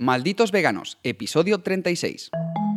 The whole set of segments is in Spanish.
Malditos Veganos, episodio 36.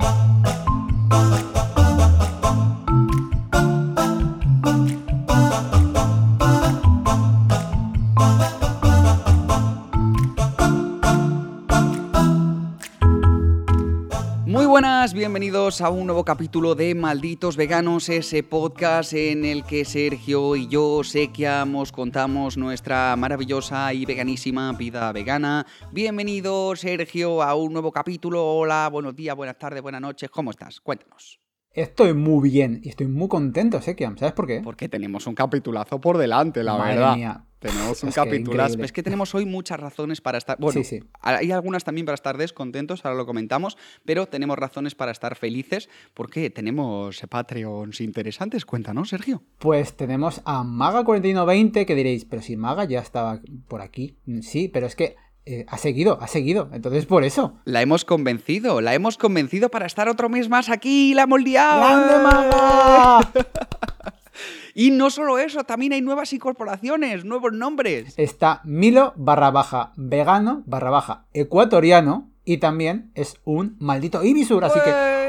Muy buenas, bienvenidos a un nuevo capítulo de Malditos Veganos, ese podcast en el que Sergio y yo sequiamos, contamos nuestra maravillosa y veganísima vida vegana. Bienvenido, Sergio, a un nuevo capítulo. Hola, buenos días, buenas tardes, buenas noches, ¿cómo estás? Cuéntanos. Estoy muy bien y estoy muy contento, Sekiam. ¿Sabes por qué? Porque tenemos un capitulazo por delante, la Madre verdad. Mía. Tenemos un Es que capitulazo. increíble. Es que tenemos hoy muchas razones para estar... Bueno, Sí. hay algunas también para estar descontentos, ahora lo comentamos, pero tenemos razones para estar felices porque tenemos Patreons interesantes. Cuéntanos, Sergio. Pues tenemos a Maga4120 que diréis, pero si Maga ya estaba por aquí. Sí, pero es que ha seguido. Entonces por eso. La hemos convencido para estar otro mes más aquí. ¡La hemos liado! ¡Grande Maga! Y no solo eso, también hay nuevas incorporaciones, nuevos nombres. Está Milo _vegano_ecuatoriano y también es un maldito Ibisur, así que...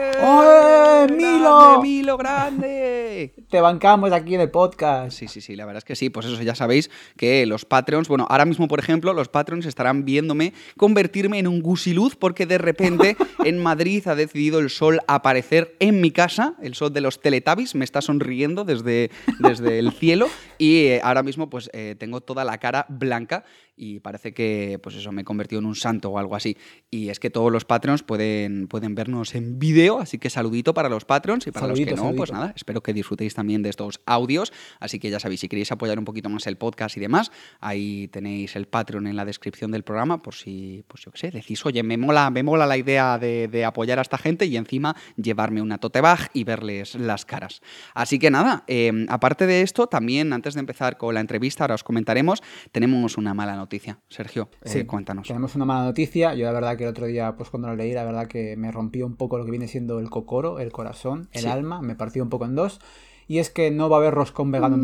¡Oye, Milo! ¡Grande, Milo, grande! Te bancamos aquí en el podcast. Sí, la verdad es que sí. Pues eso, ya sabéis que los Patreons, bueno, ahora mismo, por ejemplo, los Patreons estarán viéndome convertirme en un gusiluz porque de repente en Madrid ha decidido el sol aparecer en mi casa, el sol de los Teletubbies, me está sonriendo desde el cielo y ahora mismo pues tengo toda la cara blanca y parece que pues eso me he convertido en un santo o algo así. Y es que todos los Patreons pueden vernos en vídeo, así que saludito para los Patreons y para los que no, pues nada, espero que disfrutéis también de estos audios. Así que ya sabéis, si queréis apoyar un poquito más el podcast y demás, ahí tenéis el Patreon en la descripción del programa por si, pues yo qué sé, decís, oye, me mola la idea de apoyar a esta gente y encima llevarme una tote bag y verles las caras. Así que nada, aparte de esto, también antes de empezar con la entrevista, ahora os comentaremos, tenemos una mala noticia. Sergio, cuéntanos. Tenemos una mala noticia. Yo la verdad que el otro día, pues cuando lo leí, la verdad que me rompió un poco lo que viene siendo el cocoro, el corazón, el alma, me partió un poco en dos. Y es que no va a haber roscón vegano en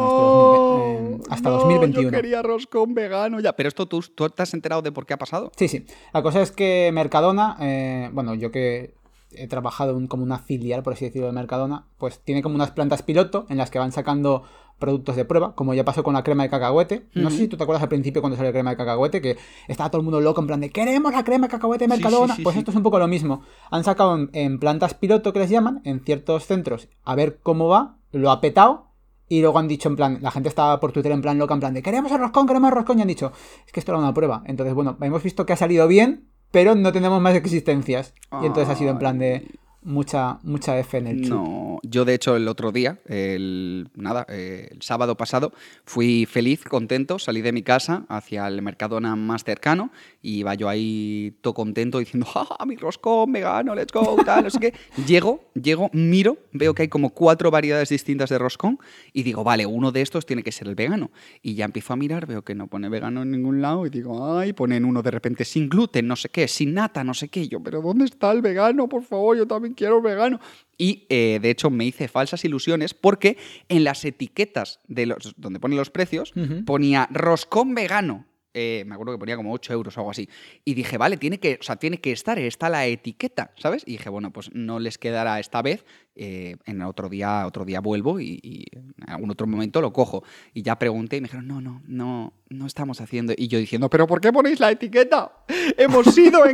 Mercadona hasta 2021. Yo quería roscón vegano ya. Pero esto, ¿tú te has enterado de por qué ha pasado? Sí. La cosa es que Mercadona, bueno, yo que he trabajado como una filial, por así decirlo, de Mercadona, pues tiene como unas plantas piloto en las que van sacando productos de prueba, como ya pasó con la crema de cacahuete. No sé si tú te acuerdas al principio cuando salió la crema de cacahuete, que estaba todo el mundo loco en plan de ¡queremos la crema de cacahuete de Mercadona! Pues esto es un poco lo mismo. Han sacado en plantas piloto, que les llaman, en ciertos centros, a ver cómo va, lo ha petado, y luego han dicho en plan, la gente estaba por Twitter en plan loca, en plan de ¡queremos el roscón, y han dicho, es que esto era una prueba. Entonces, bueno, hemos visto que ha salido bien, pero no tenemos más existencias. Y entonces ha sido en plan de mucha F en el chip. No, yo de hecho el otro día, el sábado pasado, fui feliz, contento, salí de mi casa hacia el Mercadona más cercano y iba yo ahí todo contento diciendo ¡ja, mi roscón vegano, let's go! Tal, no sé qué. Llego, miro, veo que hay como 4 variedades distintas de roscón y digo, vale, uno de estos tiene que ser el vegano. Y ya empiezo a mirar, veo que no pone vegano en ningún lado y digo, ay, ponen uno de repente sin gluten, no sé qué, sin nata, no sé qué. Y yo, pero ¿dónde está el vegano? Por favor, yo también quiero vegano. Y de hecho me hice falsas ilusiones porque en las etiquetas donde ponen los precios ponía roscón vegano. Me acuerdo que ponía como 8 euros o algo así. Y dije, vale, tiene que estar, está la etiqueta, ¿sabes? Y dije, bueno, pues no les quedará esta vez. En otro día vuelvo y en algún otro momento lo cojo. Y ya pregunté y me dijeron, no estamos haciendo. Y yo diciendo, ¿pero por qué ponéis la etiqueta? Hemos sido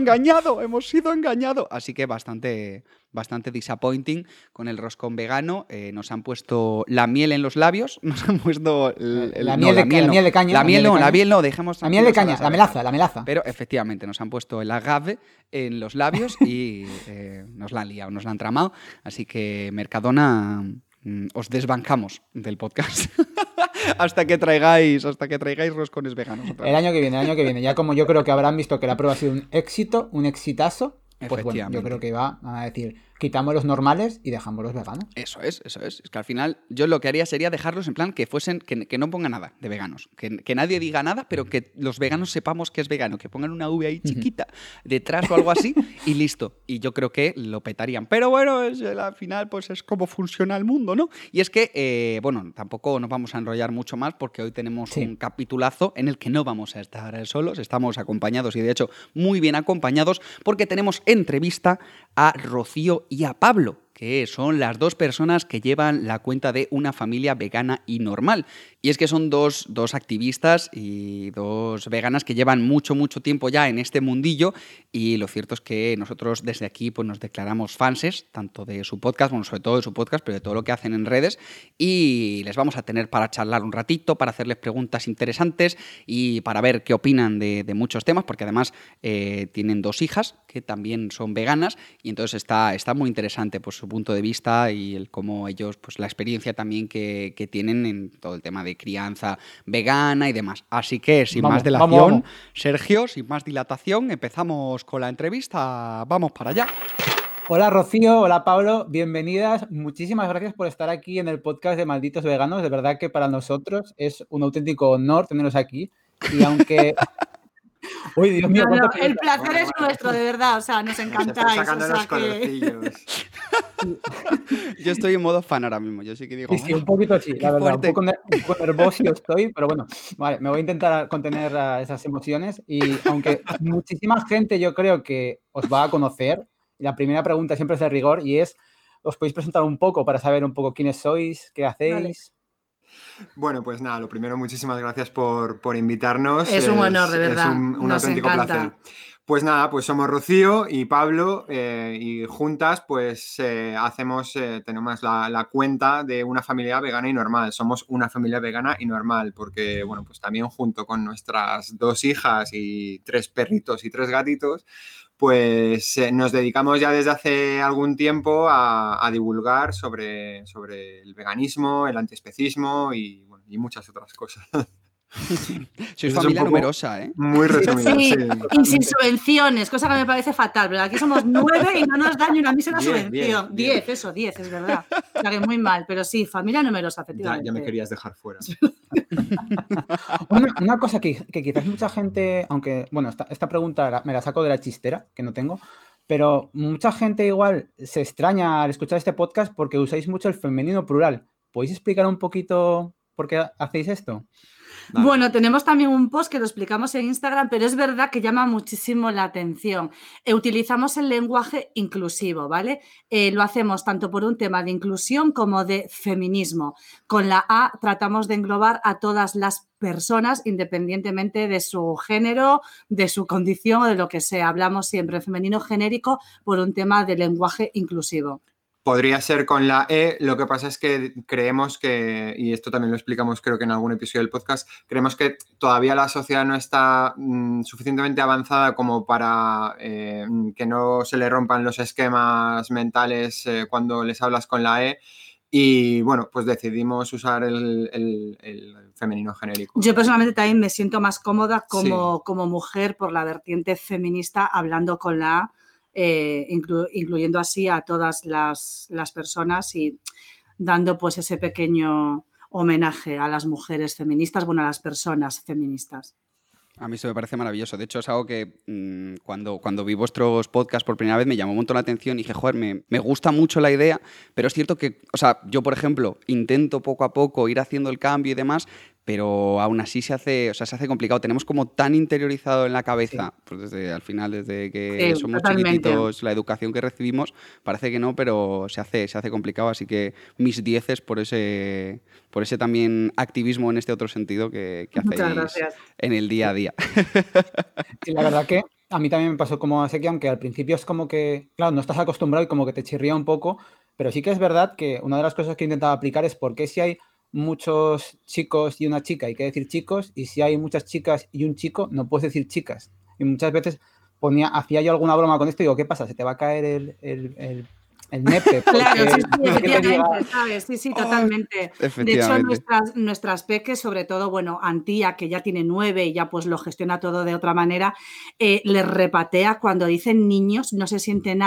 engañados. Así que bastante disappointing con el roscón vegano. Nos han puesto la miel en los labios, nos han puesto la miel de caña. La miel no, dejemos... La miel de caña, la melaza. Pero efectivamente nos han puesto el agave en los labios y nos la han liado, nos la han tramado. Así que Mercadona, os desbancamos del podcast hasta que traigáis roscones veganos otra vez. El año que viene, ya como yo creo que habrán visto que la prueba ha sido un éxito, un exitazo, pues bueno, yo creo que van a decir, quitamos los normales y dejamos los veganos. Eso es. Es que al final yo lo que haría sería dejarlos en plan que fuesen, que no ponga nada de veganos. Que nadie diga nada, pero que los veganos sepamos que es vegano. Que pongan una V ahí chiquita detrás o algo así y listo. Y yo creo que lo petarían. Pero bueno, al final pues es como funciona el mundo, ¿no? Y es que, bueno, tampoco nos vamos a enrollar mucho más porque hoy tenemos un capitulazo en el que no vamos a estar solos. Estamos acompañados y de hecho muy bien acompañados porque tenemos entrevista a Rocío y a Pablo, que son las dos personas que llevan la cuenta de Una Familia Vegana y Normal. Y es que son dos activistas y dos veganas que llevan mucho tiempo ya en este mundillo, y lo cierto es que nosotros desde aquí pues nos declaramos fanses, tanto de su podcast, bueno, sobre todo de su podcast, pero de todo lo que hacen en redes, y les vamos a tener para charlar un ratito, para hacerles preguntas interesantes y para ver qué opinan de muchos temas, porque además tienen dos hijas que también son veganas, y entonces está muy interesante pues su punto de vista y el cómo ellos, pues la experiencia también que tienen en todo el tema de crianza vegana y demás. Así que, sin más dilación, vamos. Sergio, sin más dilatación, empezamos con la entrevista. Vamos para allá. Hola Rocío, hola Pablo, bienvenidas. Muchísimas gracias por estar aquí en el podcast de Malditos Veganos. De verdad que para nosotros es un auténtico honor tenerlos aquí. Y aunque... Uy, Dios mío, no, el placer es nuestro, de verdad, o sea, nos encantáis. Sacando los colorcillos. Yo estoy en modo fan ahora mismo, yo sí que digo... Sí, un poquito sí, la verdad, fuerte. un poco nervioso estoy, pero bueno, vale, me voy a intentar contener esas emociones, y aunque muchísima gente yo creo que os va a conocer, la primera pregunta siempre es de rigor y es, ¿os podéis presentar un poco para saber un poco quiénes sois, qué hacéis? Vale. Bueno, pues nada, lo primero, muchísimas gracias por invitarnos. Es un honor, de verdad. Es un Nos auténtico encanta. placer. Pues nada, pues somos Rocío y Pablo, y juntas pues tenemos la cuenta de Una Familia Vegana y Normal. Somos una familia vegana y normal porque, bueno, pues también junto con nuestras dos hijas y 3 perritos y 3 gatitos, pues nos dedicamos ya desde hace algún tiempo a divulgar sobre el veganismo, el antiespecismo y, bueno, y muchas otras cosas. Sois Eso es familia un poco numerosa, ¿eh? Muy resumido, Sí, sí. y sin subvenciones, cosa que me parece fatal, pero aquí somos 9 y no nos dan ni una mísera 10, subvención. 10, eso, 10, es verdad. O sea que muy mal, pero sí, familia numerosa, efectivamente. Ya me querías dejar fuera. Una cosa que quizás mucha gente, aunque, bueno, esta pregunta me la saco de la chistera, que no tengo, pero mucha gente igual se extraña al escuchar este podcast porque usáis mucho el femenino plural. ¿Podéis explicar un poquito por qué hacéis esto? Vale. Bueno, tenemos también un post que lo explicamos en Instagram, pero es verdad que llama muchísimo la atención. Utilizamos el lenguaje inclusivo, ¿vale? Lo hacemos tanto por un tema de inclusión como de feminismo. Con la A tratamos de englobar a todas las personas, independientemente de su género, de su condición o de lo que sea. Hablamos siempre en femenino genérico por un tema de lenguaje inclusivo. Podría ser con la E, lo que pasa es que creemos que, y esto también lo explicamos creo que en algún episodio del podcast, creemos que todavía la sociedad no está suficientemente avanzada como para que no se le rompan los esquemas mentales cuando les hablas con la E. Y bueno, pues decidimos usar el femenino genérico. Yo personalmente también me siento más cómoda como mujer por la vertiente feminista hablando con la A. Incluyendo así a todas las personas y dando pues ese pequeño homenaje a las mujeres feministas, bueno, a las personas feministas. A mí eso me parece maravilloso. De hecho, es algo que cuando vi vuestros podcasts por primera vez me llamó un montón la atención y dije, joder, me gusta mucho la idea, pero es cierto que, o sea, yo, por ejemplo, intento poco a poco ir haciendo el cambio y demás, pero aún así se hace complicado. Tenemos como tan interiorizado en la cabeza, pues al final, desde que somos chiquititos, la educación que recibimos, parece que no, pero se hace complicado. Así que mis 10 por ese también activismo en este otro sentido que hacéis en el día a día. Sí, la verdad que a mí también me pasó como a Seki, aunque al principio es como que, claro, no estás acostumbrado y como que te chirría un poco, pero sí que es verdad que una de las cosas que he intentado aplicar es por qué si hay muchos chicos y una chica hay que decir chicos, y si hay muchas chicas y un chico no puedes decir chicas. Y muchas veces hacía yo alguna broma con esto y digo, ¿qué pasa? ¿Se te va a caer el nepe? Claro, sí, efectivamente, ¿sabes? Sí, totalmente. De hecho, nuestras peques, sobre todo, bueno, Antía, que ya tiene 9 y ya pues lo gestiona todo de otra manera, les repatea cuando dicen niños, no se siente nada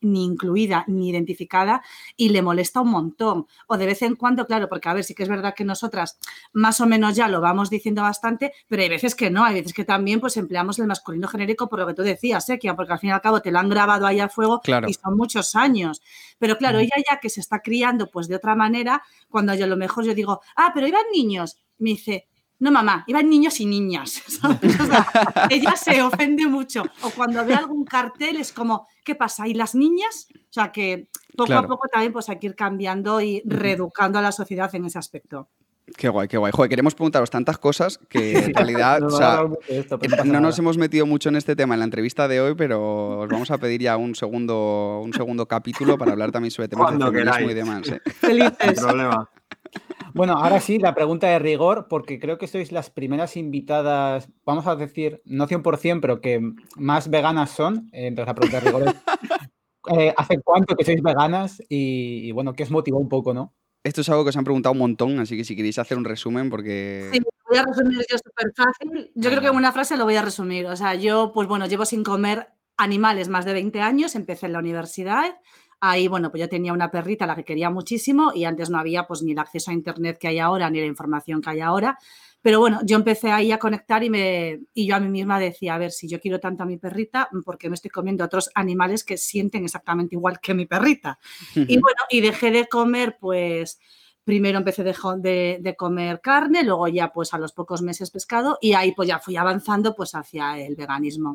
ni incluida ni identificada y le molesta un montón. O de vez en cuando, claro, porque a ver, sí que es verdad que nosotras más o menos ya lo vamos diciendo bastante, pero hay veces que no, hay veces que también pues empleamos el masculino genérico por lo que tú decías, Kian, porque al fin y al cabo te lo han grabado ahí a fuego Claro. y son muchos años. Pero claro, ella ya que se está criando pues de otra manera, cuando yo a lo mejor yo digo, pero iban niños, me dice, no mamá, iban niños y niñas, ¿sabes? O sea, ella se ofende mucho. O cuando ve algún cartel es como, ¿qué pasa? ¿Y las niñas? O sea que poco a poco también pues hay que ir cambiando y reeducando a la sociedad en ese aspecto. Qué guay, qué guay. Joder, queremos preguntaros tantas cosas que en realidad no nos hemos metido mucho en este tema en la entrevista de hoy, pero os vamos a pedir ya un segundo capítulo para hablar también sobre temas de feminismo y demás. Felices. Sin problema. Bueno, ahora sí, la pregunta de rigor, porque creo que sois las primeras invitadas, vamos a decir, no 100%, pero que más veganas son. Entonces la pregunta de rigor es, ¿hace cuánto que sois veganas? Y bueno, ¿qué os motivó un poco, no? Esto es algo que os han preguntado un montón, así que si queréis hacer un resumen, porque... Sí, lo voy a resumir yo súper fácil. Yo creo que en una frase lo voy a resumir. O sea, yo, pues bueno, llevo sin comer animales más de 20 años, empecé en la universidad. Ahí, bueno, pues yo tenía una perrita a la que quería muchísimo y antes no había pues ni el acceso a internet que hay ahora, ni la información que hay ahora. Pero bueno, yo empecé ahí a conectar y yo a mí misma decía, a ver, si yo quiero tanto a mi perrita, ¿por qué me estoy comiendo a otros animales que sienten exactamente igual que mi perrita? Y bueno, y dejé de comer, pues... Primero empecé de comer carne, luego ya pues a los pocos meses pescado y ahí pues ya fui avanzando pues hacia el veganismo.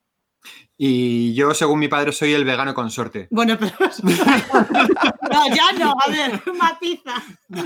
Y yo, según mi padre, soy el vegano consorte. Bueno, pero... No, ya no, a ver, matiza. No,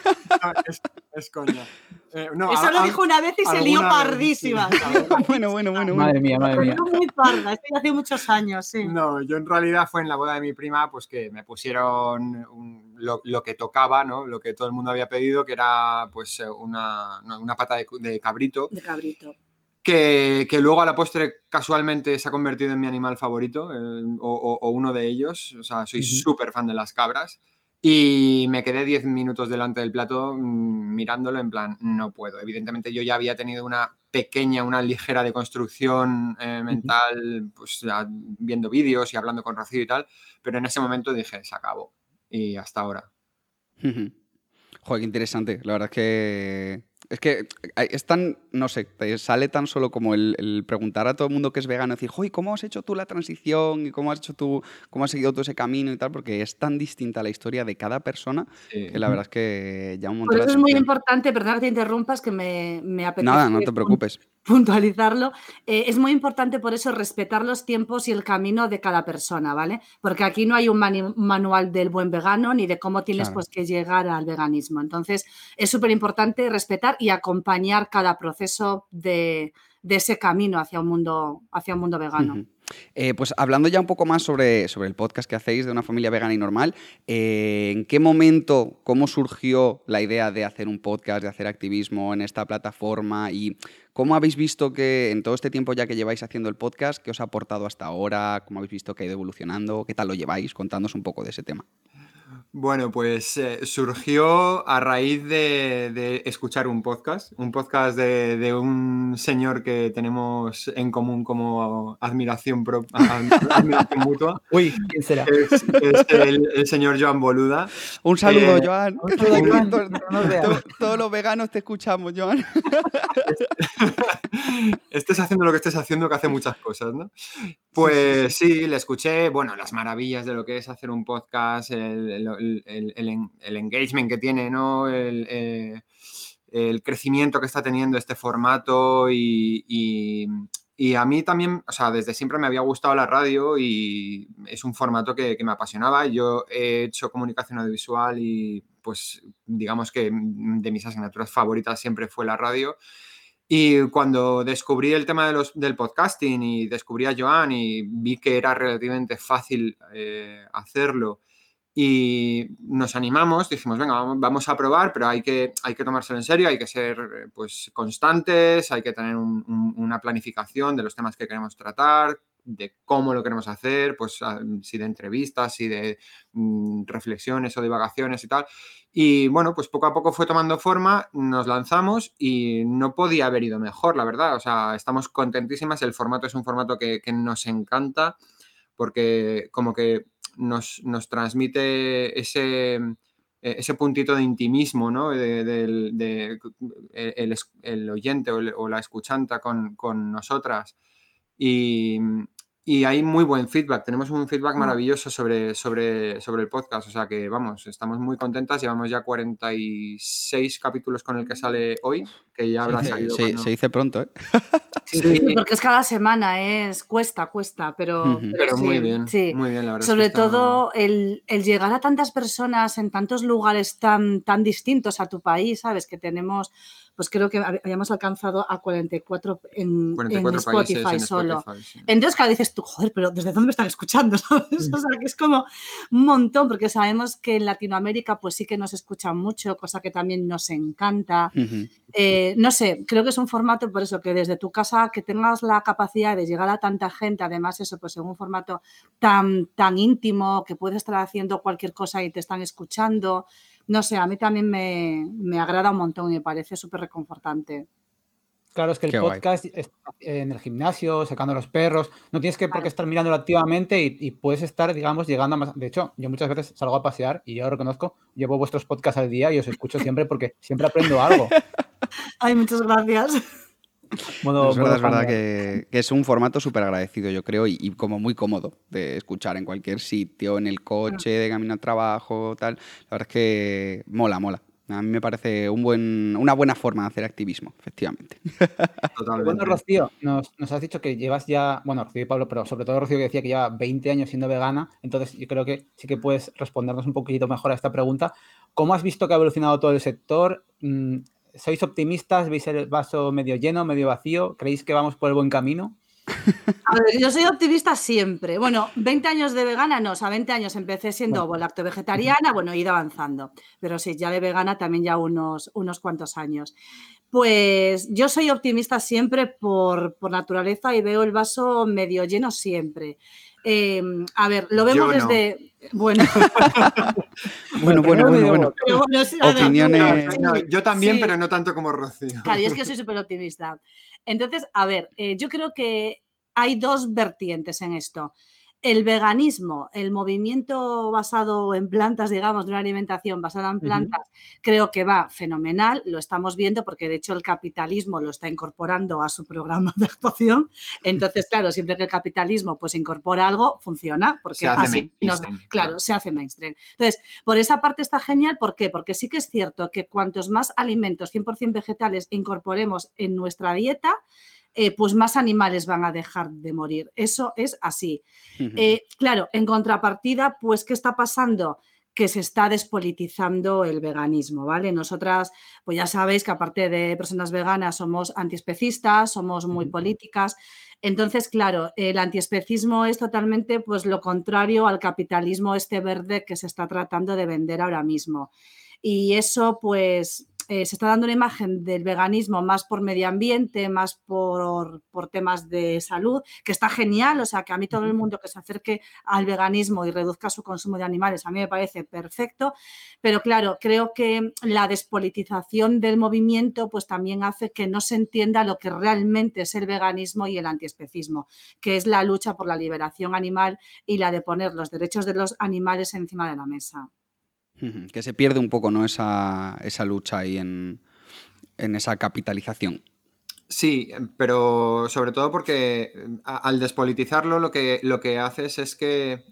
es coña. No, eso lo dijo una vez y se lió pardísima. Bueno. Madre mía. Muy parda, esto ya hace muchos años, sí. No, yo en realidad fue en la boda de mi prima, pues que me pusieron lo que tocaba, ¿no? Lo que todo el mundo había pedido, que era pues una pata de cabrito. De cabrito. Que luego a la postre casualmente se ha convertido en mi animal favorito, o uno de ellos. O sea, soy súper fan de las cabras. Y me quedé 10 minutos delante del plato mirándolo en plan, no puedo. Evidentemente yo ya había tenido una ligera deconstrucción mental, pues viendo vídeos y hablando con Rocío y tal, pero en ese momento dije, se acabó. Y hasta ahora. Joder, qué interesante. La verdad es que es tan, no sé, te sale tan solo como el preguntar a todo el mundo que es vegano, decir, joder, ¿cómo has hecho tú la transición? ¿Y cómo has seguido tú ese camino y tal? Porque es tan distinta la historia de cada persona que la verdad es que ya un montón de... Por eso es muy importante, perdona que te interrumpas, que me apetece... Nada, no te preocupes. Puntualizarlo. Es muy importante por eso respetar los tiempos y el camino de cada persona, ¿vale? Porque aquí no hay un manual del buen vegano ni de cómo tienes pues que llegar al veganismo. Entonces es súper importante respetar y acompañar cada proceso de ese camino hacia un mundo vegano. Pues hablando ya un poco más sobre el podcast que hacéis de Una Familia Vegana y Normal, ¿en qué momento, cómo surgió la idea de hacer un podcast, de hacer activismo en esta plataforma? ¿Y cómo habéis visto que en todo este tiempo ya que lleváis haciendo el podcast, qué os ha aportado hasta ahora? ¿Cómo habéis visto que ha ido evolucionando? ¿Qué tal lo lleváis? Contadnos un poco de ese tema. Bueno, pues surgió a raíz de escuchar un podcast de un señor que tenemos en común como admiración mutua. Uy, ¿quién será? Es el señor Joan Boluda. Un saludo, Joan. Un saludo, Joan. Todos los veganos te escuchamos, Joan. Estés haciendo lo que estés haciendo, que hace muchas cosas, ¿no? Pues sí, le escuché, bueno, las maravillas de lo que es hacer un podcast, el engagement que tiene, ¿no? El crecimiento que está teniendo este formato y a mí también, o sea, desde siempre me había gustado la radio y es un formato que me apasionaba. Yo he hecho comunicación audiovisual y pues digamos que de mis asignaturas favoritas siempre fue la radio. Y cuando descubrí el tema del podcasting y descubrí a Joan y vi que era relativamente fácil hacerlo y nos animamos, dijimos, venga, vamos a probar, pero hay que tomárselo en serio, hay que ser pues constantes, hay que tener una planificación de los temas que queremos tratar, de cómo lo queremos hacer, pues si de entrevistas, si de reflexiones o divagaciones y tal. Y bueno, pues poco a poco fue tomando forma, nos lanzamos y no podía haber ido mejor, la verdad. O sea, estamos contentísimas, el formato es un formato que nos encanta porque como que nos transmite ese puntito de intimismo, ¿no? El oyente o la escuchanta con nosotras. Y hay muy buen feedback. Tenemos un feedback maravilloso sobre el podcast. O sea que, vamos, estamos muy contentas. Llevamos ya 46 capítulos con el que sale hoy, que ya habrá salido Se dice pronto, ¿eh? Sí, porque es cada semana, cuesta, pero Pero sí, muy bien, sí. muy bien, la verdad. Sobre es que está... todo el llegar a tantas personas en tantos lugares tan distintos a tu país, ¿sabes? Que tenemos, pues creo que habíamos alcanzado a 44 en 44 Spotify países en solo. Spotify, sí. Entonces, claro, dices tú, joder, pero ¿desde dónde me están escuchando? ¿Sabes? O sea, que es como un montón, porque sabemos que en Latinoamérica pues sí que nos escuchan mucho, cosa que también nos encanta. No sé, creo que es un formato por eso, que desde tu casa que tengas la capacidad de llegar a tanta gente, además eso, pues en un formato tan íntimo, que puedes estar haciendo cualquier cosa y te están escuchando, no sé, a mí también me agrada un montón y me parece súper reconfortante. Claro, es que el podcast es en el gimnasio, sacando a los perros, no tienes por qué estar mirándolo activamente y puedes estar, digamos, llegando a más... De hecho, yo muchas veces salgo a pasear y yo lo reconozco, llevo vuestros podcasts al día y os escucho siempre porque siempre aprendo algo. Ay, muchas gracias. Es verdad que es un formato súper agradecido, yo creo, y como muy cómodo de escuchar en cualquier sitio, en el coche, de camino al trabajo, tal. La verdad es que mola. A mí me parece una buena forma de hacer activismo, efectivamente. Totalmente. Bueno, Rocío, nos has dicho que llevas ya, bueno, Rocío y Pablo, pero sobre todo Rocío que decía que lleva 20 años siendo vegana, entonces yo creo que sí que puedes respondernos un poquito mejor a esta pregunta. ¿Cómo has visto que ha evolucionado todo el sector? ¿Sois optimistas? ¿Veis el vaso medio lleno, medio vacío? ¿Creéis que vamos por el buen camino? A ver, yo soy optimista siempre. Bueno, 20 años de vegana, no, o sea, 20 años empecé siendo lacto-vegetariana, bueno, he ido avanzando, pero sí, ya de vegana también ya unos cuantos años. Pues yo soy optimista siempre por naturaleza y veo el vaso medio lleno siempre. A ver, lo vemos desde... Bueno. Bueno. Opiniones... yo también, pero no tanto como Rocío. Claro, yo es que soy súper optimista. Entonces, a ver, yo creo que hay dos vertientes en esto. El veganismo, el movimiento basado en plantas, digamos, de una alimentación basada en plantas, creo que va fenomenal, lo estamos viendo porque de hecho el capitalismo lo está incorporando a su programa de actuación. Entonces, claro, siempre que el capitalismo pues incorpora algo, funciona, porque así se hace mainstream. Entonces, por esa parte está genial, ¿por qué? Porque sí que es cierto que cuantos más alimentos 100% vegetales incorporemos en nuestra dieta, pues más animales van a dejar de morir. Eso es así. Claro, en contrapartida, pues, ¿qué está pasando? Que se está despolitizando el veganismo, ¿vale? Nosotras, pues ya sabéis que aparte de personas veganas somos antiespecistas, somos muy políticas. Entonces, claro, el antiespecismo es totalmente pues lo contrario al capitalismo este verde que se está tratando de vender ahora mismo. Y eso, pues, se está dando una imagen del veganismo más por medio ambiente, más por temas de salud, que está genial, o sea, que a mí todo el mundo que se acerque al veganismo y reduzca su consumo de animales, a mí me parece perfecto, pero claro, creo que la despolitización del movimiento pues también hace que no se entienda lo que realmente es el veganismo y el antiespecismo, que es la lucha por la liberación animal y la de poner los derechos de los animales encima de la mesa. Que se pierde un poco, ¿no? Esa lucha ahí en esa capitalización. Sí, pero sobre todo porque al despolitizarlo lo que haces es que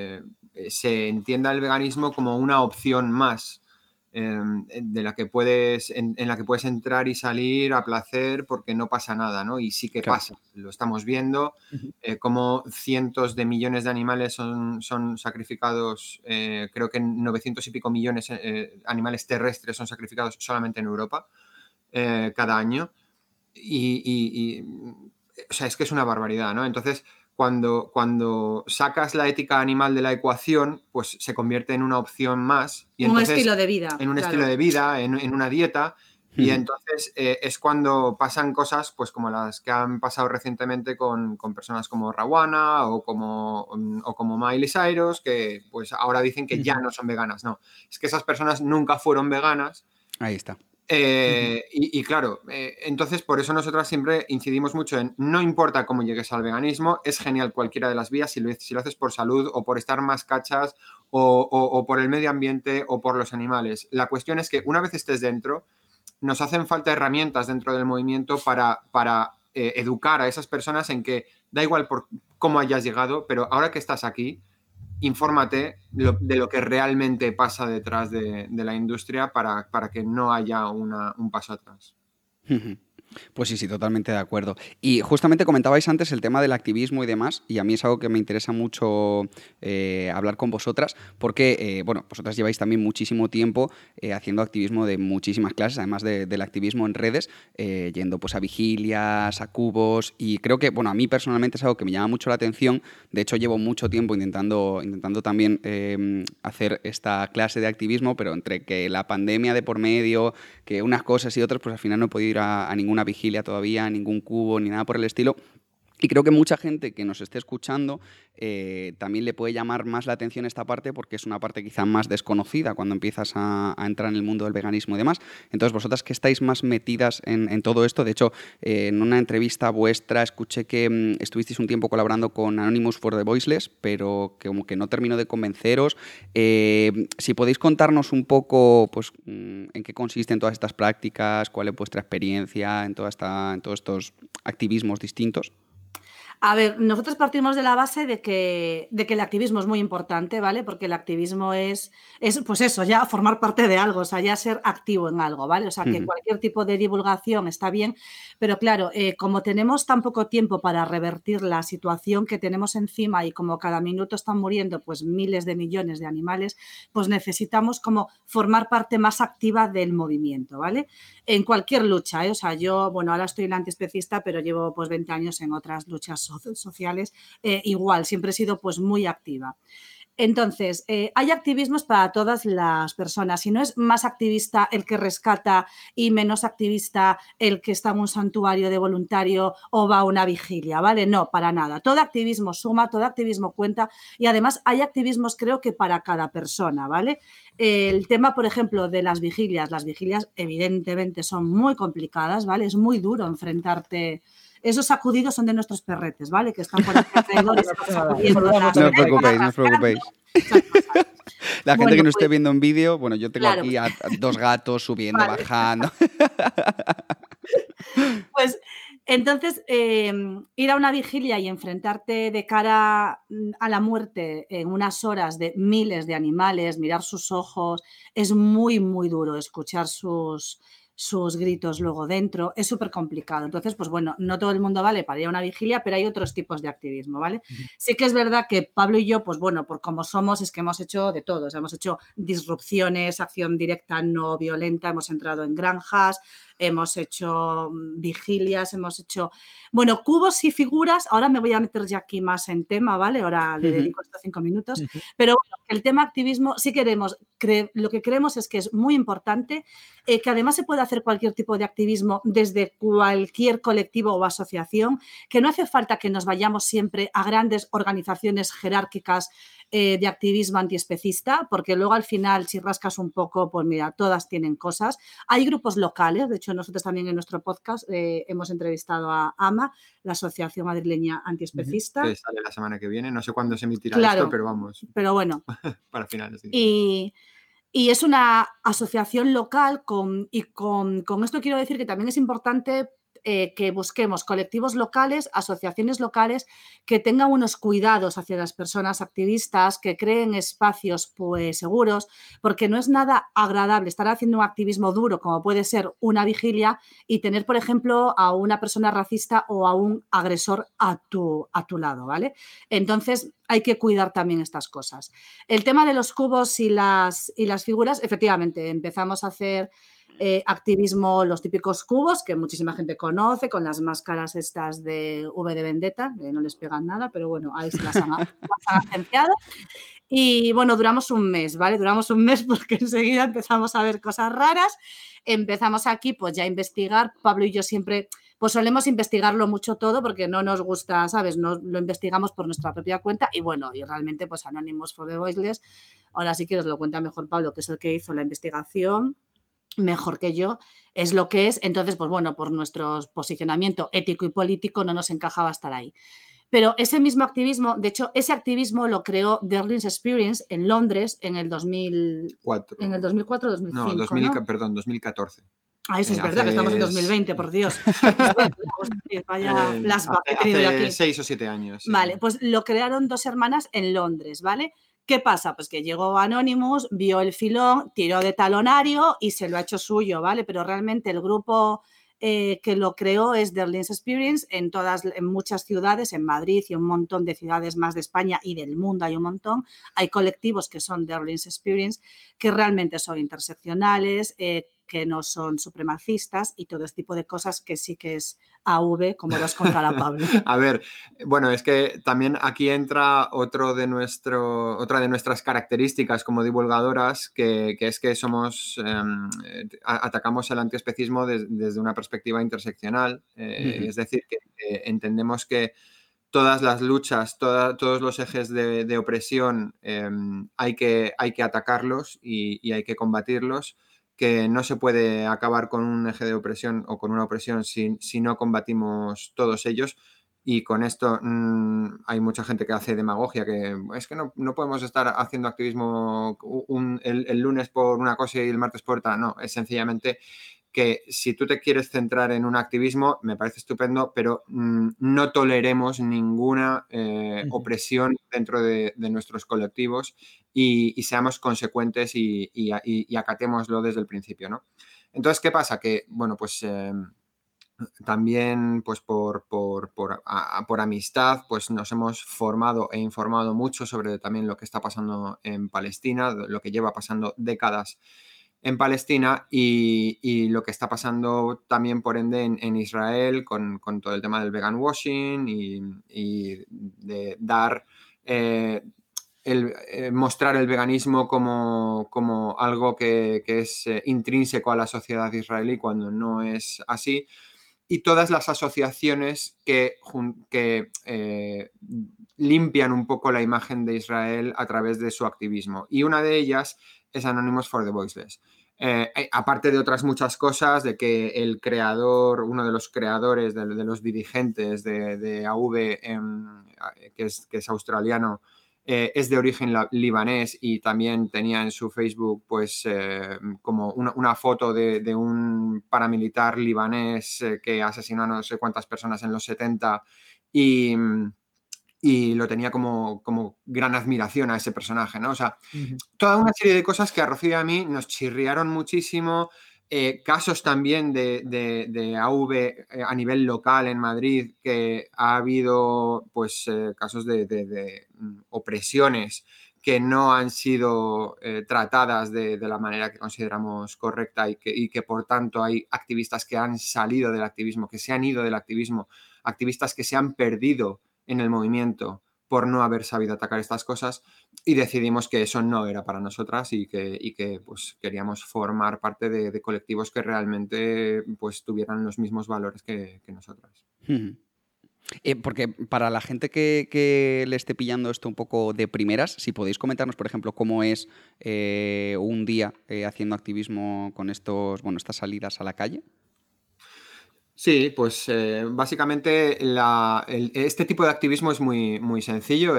se entienda el veganismo como una opción más de la que en la que puedes entrar y salir a placer porque no pasa nada, ¿no? Y sí que pasa, lo estamos viendo, como cientos de millones de animales son sacrificados, creo que 900 y pico millones animales terrestres son sacrificados solamente en Europa cada año. O sea, es que es una barbaridad, ¿no? Entonces, cuando sacas la ética animal de la ecuación, pues se convierte en una opción más. Y entonces, estilo de vida. En un estilo de vida, en una dieta. Y entonces es cuando pasan cosas pues como las que han pasado recientemente con personas como Rawana o como Miley Cyrus, que pues ahora dicen que ya no son veganas. No, es que esas personas nunca fueron veganas. Ahí está. Y claro, entonces por eso nosotros siempre incidimos mucho en no importa cómo llegues al veganismo, es genial cualquiera de las vías, si lo haces por salud o por estar más cachas o por el medio ambiente o por los animales. La cuestión es que una vez estés dentro, nos hacen falta herramientas dentro del movimiento para educar a esas personas en que da igual por cómo hayas llegado, pero ahora que estás aquí, infórmate de lo que realmente pasa detrás de la industria para que no haya un paso atrás. Pues sí, totalmente de acuerdo. Y justamente comentabais antes el tema del activismo y demás, y a mí es algo que me interesa mucho hablar con vosotras, porque, bueno, vosotras lleváis también muchísimo tiempo haciendo activismo de muchísimas clases, además del activismo en redes, yendo pues a vigilias, a cubos, y creo que, bueno, a mí personalmente es algo que me llama mucho la atención. De hecho, llevo mucho tiempo intentando también hacer esta clase de activismo, pero entre que la pandemia de por medio, que unas cosas y otras, pues al final no he podido ir a ninguna vigilia todavía, a ningún cubo, ni nada por el estilo. Y creo que mucha gente que nos esté escuchando también le puede llamar más la atención esta parte, porque es una parte quizá más desconocida cuando empiezas a entrar en el mundo del veganismo y demás. Entonces, vosotras que estáis más metidas en todo esto, de hecho, en una entrevista vuestra escuché que estuvisteis un tiempo colaborando con Anonymous for the Voiceless, pero que como que no terminó de convenceros. Si podéis contarnos un poco pues, en qué consisten todas estas prácticas, cuál es vuestra experiencia en todos estos activismos distintos. A ver, nosotros partimos de la base de que el activismo es muy importante, ¿vale? Porque el activismo es, pues eso, ya formar parte de algo, o sea, ya ser activo en algo, ¿vale? O sea, que cualquier tipo de divulgación está bien, pero claro, como tenemos tan poco tiempo para revertir la situación que tenemos encima y como cada minuto están muriendo pues miles de millones de animales, pues necesitamos como formar parte más activa del movimiento, ¿vale? En cualquier lucha, ¿eh? O sea, yo, bueno, ahora estoy en la antiespecista, pero llevo pues 20 años en otras luchas sociales, igual, siempre he sido pues muy activa. Entonces, hay activismos para todas las personas y no es más activista el que rescata y menos activista el que está en un santuario de voluntario o va a una vigilia, ¿vale? No, para nada. Todo activismo suma, todo activismo cuenta y además hay activismos creo que para cada persona, ¿vale? El tema, por ejemplo, de las vigilias evidentemente son muy complicadas, ¿vale? Es muy duro enfrentarte. Esos sacudidos son de nuestros perretes, ¿vale? Que están por aquí alrededor y se van sacudiendo. No os preocupéis. La gente que no esté viendo en vídeo, bueno, yo tengo aquí a dos gatos subiendo, bajando. Pues entonces, ir a una vigilia y enfrentarte de cara a la muerte en unas horas de miles de animales, mirar sus ojos, es muy, muy duro escuchar sus gritos luego dentro, es súper complicado. Entonces, pues bueno, no todo el mundo vale para ir a una vigilia, pero hay otros tipos de activismo, ¿vale? Sí que es verdad que Pablo y yo, pues bueno, por como somos, es que hemos hecho de todo. O sea, hemos hecho disrupciones, acción directa no violenta, hemos entrado en granjas, hemos hecho vigilias, hemos hecho, bueno, cubos y figuras. Ahora me voy a meter ya aquí más en tema, ¿vale? Ahora le dedico estos 5 minutos. Pero bueno, el tema activismo sí queremos, lo que creemos es que es muy importante, que además se puede hacer cualquier tipo de activismo desde cualquier colectivo o asociación, que no hace falta que nos vayamos siempre a grandes organizaciones jerárquicas de activismo antiespecista, porque luego al final, si rascas un poco, pues mira, todas tienen cosas. Hay grupos locales, de hecho nosotros también en nuestro podcast hemos entrevistado a AMA, la Asociación Madrileña Antiespecista. Que sale la semana que viene, no sé cuándo se emitirá esto, pero vamos. Pero bueno. Para finales. Sí. Y es una asociación local y con esto quiero decir que también es importante que busquemos colectivos locales, asociaciones locales que tengan unos cuidados hacia las personas activistas, que creen espacios pues seguros, porque no es nada agradable estar haciendo un activismo duro como puede ser una vigilia y tener, por ejemplo, a una persona racista o a un agresor a tu lado, ¿vale? Entonces hay que cuidar también estas cosas. El tema de los cubos y las figuras, efectivamente, empezamos a hacer activismo, los típicos cubos que muchísima gente conoce, con las máscaras estas de V de Vendetta, que no les pegan nada, pero bueno, ahí se las han agenciado. Y bueno, duramos un mes, ¿vale? Duramos un mes porque enseguida empezamos a ver cosas raras. Empezamos aquí pues ya a investigar. Pablo y yo siempre pues solemos investigarlo mucho todo porque no nos gusta, ¿sabes? No, lo investigamos por nuestra propia cuenta y bueno, y realmente pues Anonymous for the Voiceless, ahora sí que os lo cuenta mejor Pablo, que es el que hizo la investigación. mejor que yo, es lo que es. Entonces, pues bueno, por nuestro posicionamiento ético y político no nos encajaba estar ahí. Pero ese mismo activismo, de hecho, ese activismo lo creó Derlin's Experience en Londres en el 2004-2005, ¿no? Perdón, 2014. Eso es verdad, que estamos en 2020, por Dios. Vaya flashback que he tenido yo hace aquí. 6 o 7 años. Sí. Vale, pues lo crearon 2 hermanas en Londres, ¿vale? ¿Qué pasa? Pues que llegó Anonymous, vio el filón, tiró de talonario y se lo ha hecho suyo, ¿vale? Pero realmente el grupo que lo creó es Derlin's Experience en muchas ciudades, en Madrid y un montón de ciudades más de España y del mundo hay un montón. Hay colectivos que son Derlin's Experience que realmente son interseccionales, que no son supremacistas y todo este tipo de cosas que sí que es AV, como nos contará Pablo. A ver, bueno, es que también aquí entra otra de nuestras características como divulgadoras, que es que atacamos el antiespecismo desde una perspectiva interseccional, es decir, que entendemos que todas las luchas, todos los ejes de opresión hay que atacarlos y hay que combatirlos, que no se puede acabar con un eje de opresión o con una opresión si no combatimos todos ellos. Y con esto hay mucha gente que hace demagogia, que es que no podemos estar haciendo activismo el lunes por una cosa y el martes por otra. No, es sencillamente que si tú te quieres centrar en un activismo, me parece estupendo, pero no toleremos ninguna opresión dentro de nuestros colectivos y seamos consecuentes y acatémoslo desde el principio, ¿no? Entonces, ¿qué pasa? Que, bueno, pues también pues por amistad pues nos hemos formado e informado mucho sobre también lo que está pasando en Palestina, lo que lleva pasando décadas en Palestina y lo que está pasando también por ende en Israel con todo el tema del vegan washing y de dar mostrar el veganismo como algo que es intrínseco a la sociedad israelí cuando no es así, y todas las asociaciones que limpian un poco la imagen de Israel a través de su activismo. Y una de ellas es Anonymous for the Voiceless. Aparte de otras muchas cosas, de que el creador, uno de los creadores, de los dirigentes de AV, que es australiano, es de origen libanés y también tenía en su Facebook pues como una foto de un paramilitar libanés que asesinó a no sé cuántas personas en los 70 y lo tenía como gran admiración a ese personaje, ¿no? O sea, toda una serie de cosas que a Rocío y a mí nos chirriaron muchísimo, casos también de AV a nivel local en Madrid, que ha habido pues casos de opresiones que no han sido tratadas de la manera que consideramos correcta y que por tanto hay activistas que han salido del activismo, que se han ido del activismo, activistas que se han perdido en el movimiento por no haber sabido atacar estas cosas, y decidimos que eso no era para nosotras y que pues, queríamos formar parte de colectivos que realmente pues, tuvieran los mismos valores que nosotras. Porque para la gente que le esté pillando esto un poco de primeras, si podéis comentarnos, por ejemplo, cómo es un día haciendo activismo con estas salidas a la calle. Sí, pues básicamente este tipo de activismo es muy, muy sencillo.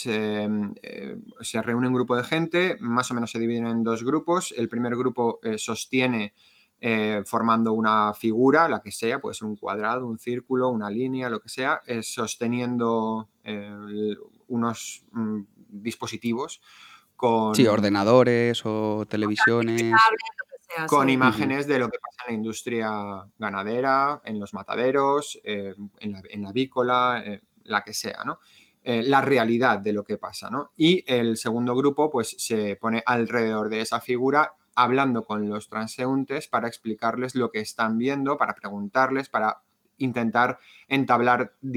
Se reúne un grupo de gente, más o menos se dividen en 2 grupos. El primer grupo sostiene formando una figura, la que sea, puede ser un cuadrado, un círculo, una línea, lo que sea, sosteniendo unos dispositivos con... Sí, ordenadores o televisiones. Con imágenes de lo que pasa en la industria ganadera, en los mataderos, en la avícola, la que sea, ¿no? La realidad de lo que pasa, ¿no? Y el segundo grupo pues se pone alrededor de esa figura hablando con los transeúntes para explicarles lo que están viendo, para preguntarles, para intentar entablar un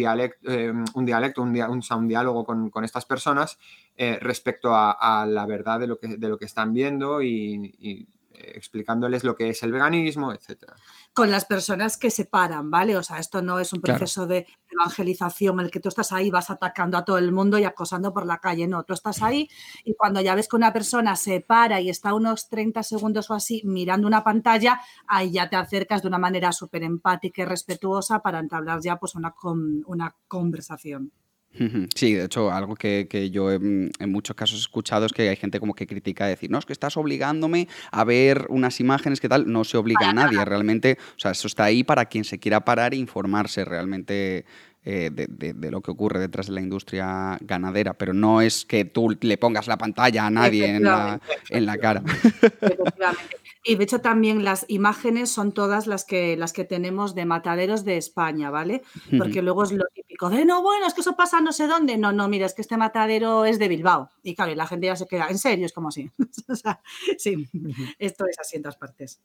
diálogo con estas personas respecto a la verdad de lo que están viendo y explicándoles lo que es el veganismo, etcétera. Con las personas que se paran, ¿vale? O sea, esto no es un proceso de evangelización, en el que tú estás ahí, vas atacando a todo el mundo y acosando por la calle. No, tú estás ahí y cuando ya ves que una persona se para y está unos 30 segundos o así mirando una pantalla, ahí ya te acercas de una manera súper empática y respetuosa para entablar ya pues una conversación. Sí, de hecho, algo que yo en muchos casos he escuchado es que hay gente como que critica decir, no, es que estás obligándome a ver unas imágenes que tal. No se obliga a nadie, realmente, o sea, eso está ahí para quien se quiera parar e informarse realmente de lo que ocurre detrás de la industria ganadera, pero no es que tú le pongas la pantalla a nadie en la cara. Efectivamente. Y de hecho también las imágenes son todas las que tenemos de mataderos de España, ¿vale? Porque luego es lo típico de, no, bueno, es que eso pasa no sé dónde. No, mira, es que este matadero es de Bilbao. Y claro, y la gente ya se queda, ¿en serio? Es como así. O sea, sí, esto es así en todas partes.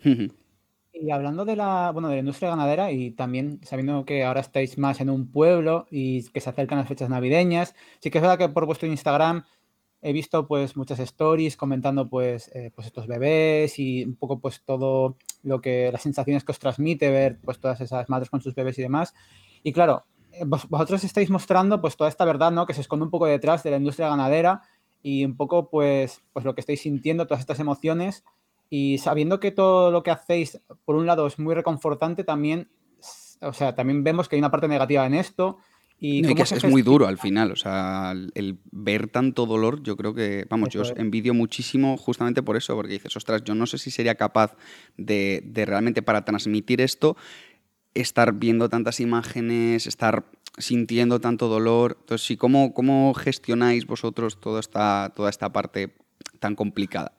Y hablando de la industria ganadera y también sabiendo que ahora estáis más en un pueblo y que se acercan las fechas navideñas, sí que es verdad que por vuestro Instagram he visto pues muchas stories comentando pues estos bebés y un poco pues todo las sensaciones que os transmite ver pues todas esas madres con sus bebés y demás. Y claro, vosotros estáis mostrando pues toda esta verdad, ¿no? Que se esconde un poco detrás de la industria ganadera y un poco pues lo que estáis sintiendo, todas estas emociones. Y sabiendo que todo lo que hacéis, por un lado, es muy reconfortante, también, o sea, también vemos que hay una parte negativa en esto. Y No, y que cómo se es muy gestiona. duro al final, o sea, el ver tanto dolor, yo creo que, vamos, yo Eso os es. envidio muchísimo justamente por eso, porque dices, ostras, yo no sé si sería capaz de realmente para transmitir esto, estar viendo tantas imágenes, estar sintiendo tanto dolor. Entonces, sí, ¿cómo gestionáis vosotros toda esta parte tan complicada?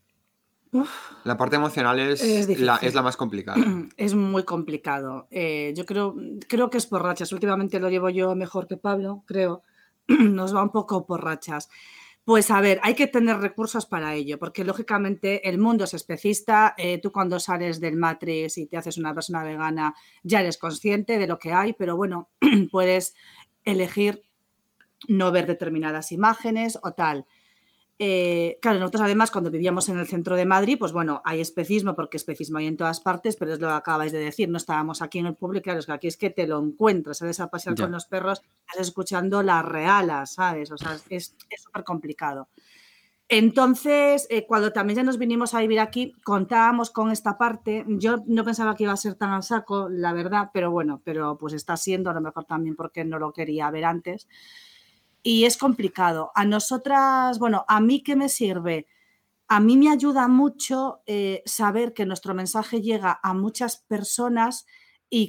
La parte emocional Es es difícil. la más complicada. Es muy complicado. Yo creo que es por rachas. Últimamente lo llevo yo mejor que Pablo, creo. Nos va un poco por rachas. Pues a ver, hay que tener recursos para ello, porque lógicamente el mundo es especista. Tú cuando sales del Matrix y te haces una persona vegana ya eres consciente de lo que hay, pero bueno, puedes elegir no ver determinadas imágenes o tal. Claro, nosotros además cuando vivíamos en el centro de Madrid, pues bueno, hay especismo, porque especismo hay en todas partes, pero es lo que acabáis de decir, no estábamos aquí en el pueblo y claro, es que aquí es que te lo encuentras, sales a pasear con Ya. los perros, estás escuchando las realas, ¿sabes? O sea, es súper complicado. Entonces, cuando también ya nos vinimos a vivir aquí, contábamos con esta parte. Yo no pensaba que iba a ser tan al saco, la verdad, pero bueno, pero pues está siendo, a lo mejor también porque no lo quería ver antes. Y es complicado. A nosotras, bueno, ¿a mí qué me sirve? A mí me ayuda mucho saber que nuestro mensaje llega a muchas personas y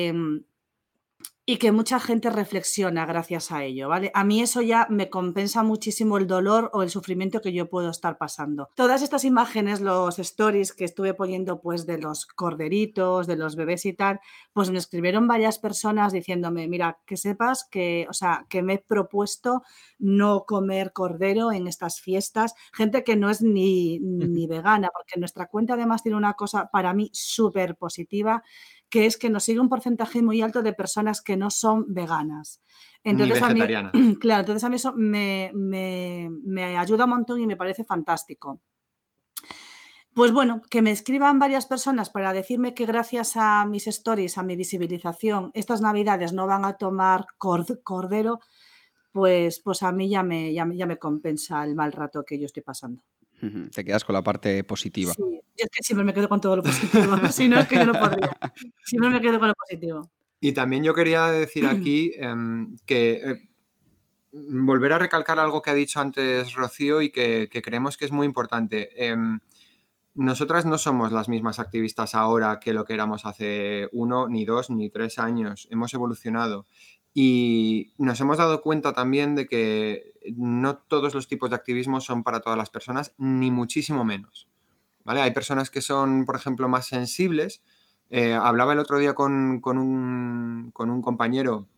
que mucha gente reflexiona gracias a ello, ¿vale? A mí eso ya me compensa muchísimo el dolor o el sufrimiento que yo puedo estar pasando. Todas estas imágenes, los stories que estuve poniendo pues de los corderitos, de los bebés y tal, pues me escribieron varias personas diciéndome, mira, que sepas que, o sea, que me he propuesto no comer cordero en estas fiestas, gente que no es ni vegana, porque nuestra cuenta además tiene una cosa para mí súper positiva, que es que nos sigue un porcentaje muy alto de personas que no son veganas. Ni Entonces a mí, vegetarianas. claro, entonces a mí eso me ayuda un montón y me parece fantástico. Pues bueno, que me escriban varias personas para decirme que gracias a mis stories, a mi visibilización, estas navidades no van a tomar cordero, pues a mí ya me compensa el mal rato que yo estoy pasando. Te quedas con la parte positiva. Sí, yo es que siempre me quedo con todo lo positivo, si no es que yo no podría. Siempre me quedo con lo positivo. Y también yo quería decir aquí que volver a recalcar algo que ha dicho antes Rocío y que creemos que es muy importante. Nosotras no somos las mismas activistas ahora que lo que éramos hace 1, ni 2, ni 3 años. Hemos evolucionado y nos hemos dado cuenta también de que no todos los tipos de activismo son para todas las personas, ni muchísimo menos. ¿Vale? Hay personas que son, por ejemplo, más sensibles. Hablaba el otro día con un compañero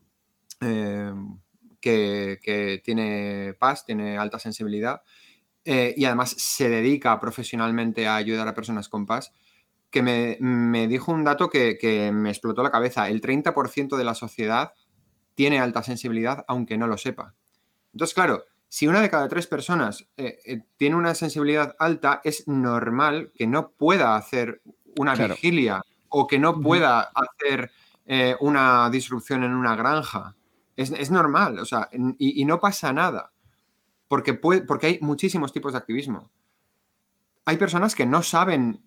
que tiene PAS, tiene alta sensibilidad, y además se dedica profesionalmente a ayudar a personas con PAS, que me dijo un dato que me explotó la cabeza. El 30% de la sociedad tiene alta sensibilidad, aunque no lo sepa. Entonces, claro, si una de cada 3 personas tiene una sensibilidad alta, es normal que no pueda hacer una Claro. vigilia o que no pueda hacer una disrupción en una granja. Es normal, o sea, y no pasa nada, porque hay muchísimos tipos de activismo. Hay personas que no saben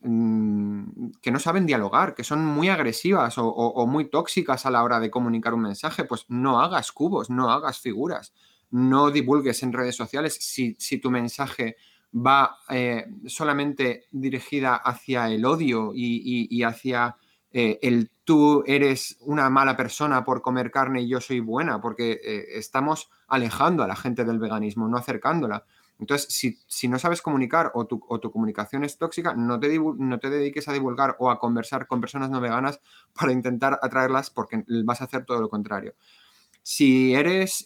dialogar, que son muy agresivas o muy tóxicas a la hora de comunicar un mensaje. Pues no hagas cubos, no hagas figuras, no divulgues en redes sociales si tu mensaje va solamente dirigida hacia el odio y hacia el tú eres una mala persona por comer carne y yo soy buena, porque estamos alejando a la gente del veganismo, no acercándola. Entonces, si no sabes comunicar o tu comunicación es tóxica, no te dediques a divulgar o a conversar con personas no veganas para intentar atraerlas, porque vas a hacer todo lo contrario. Si eres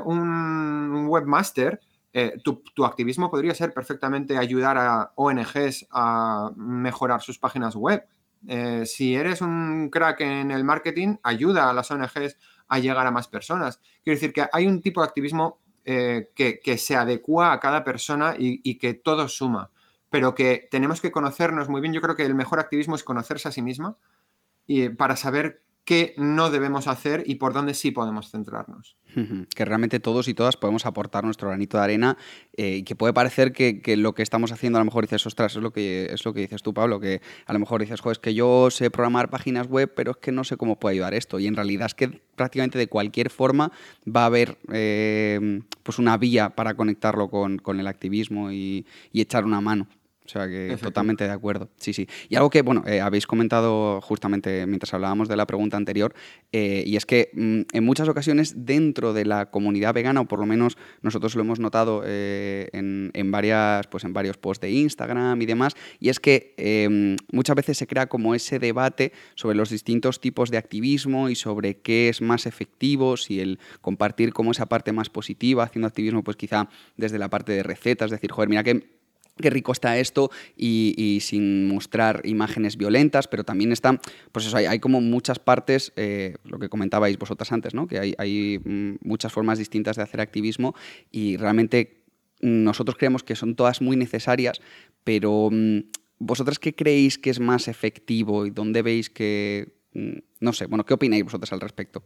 un webmaster, tu activismo podría ser perfectamente ayudar a ONGs a mejorar sus páginas web. Si eres un crack en el marketing, ayuda a las ONGs a llegar a más personas. Quiero decir que hay un tipo de activismo que se adecua a cada persona y que todo suma, pero que tenemos que conocernos muy bien. Yo creo que el mejor activismo es conocerse a sí misma y para saber qué no debemos hacer y por dónde sí podemos centrarnos. Que realmente todos y todas podemos aportar nuestro granito de arena, y que puede parecer que lo que estamos haciendo, a lo mejor dices, ostras, es lo que dices tú, Pablo, que a lo mejor dices, joder, es que yo sé programar páginas web, pero es que no sé cómo puede ayudar esto. Y en realidad es que prácticamente de cualquier forma va a haber pues una vía para conectarlo con el activismo y echar una mano. O sea que totalmente de acuerdo. Sí, sí. Y algo que, bueno, habéis comentado justamente mientras hablábamos de la pregunta anterior, y es que en muchas ocasiones dentro de la comunidad vegana, o por lo menos nosotros lo hemos notado en varios posts de Instagram y demás, y es que muchas veces se crea como ese debate sobre los distintos tipos de activismo y sobre qué es más efectivo, si el compartir como esa parte más positiva, haciendo activismo pues quizá desde la parte de recetas, decir, joder, mira qué rico está esto y sin mostrar imágenes violentas, pero también está, pues eso, hay como muchas partes, lo que comentabais vosotras antes, ¿no? Que hay muchas formas distintas de hacer activismo y realmente nosotros creemos que son todas muy necesarias, pero ¿vosotras qué creéis que es más efectivo y dónde veis que, no sé, bueno, qué opináis vosotras al respecto?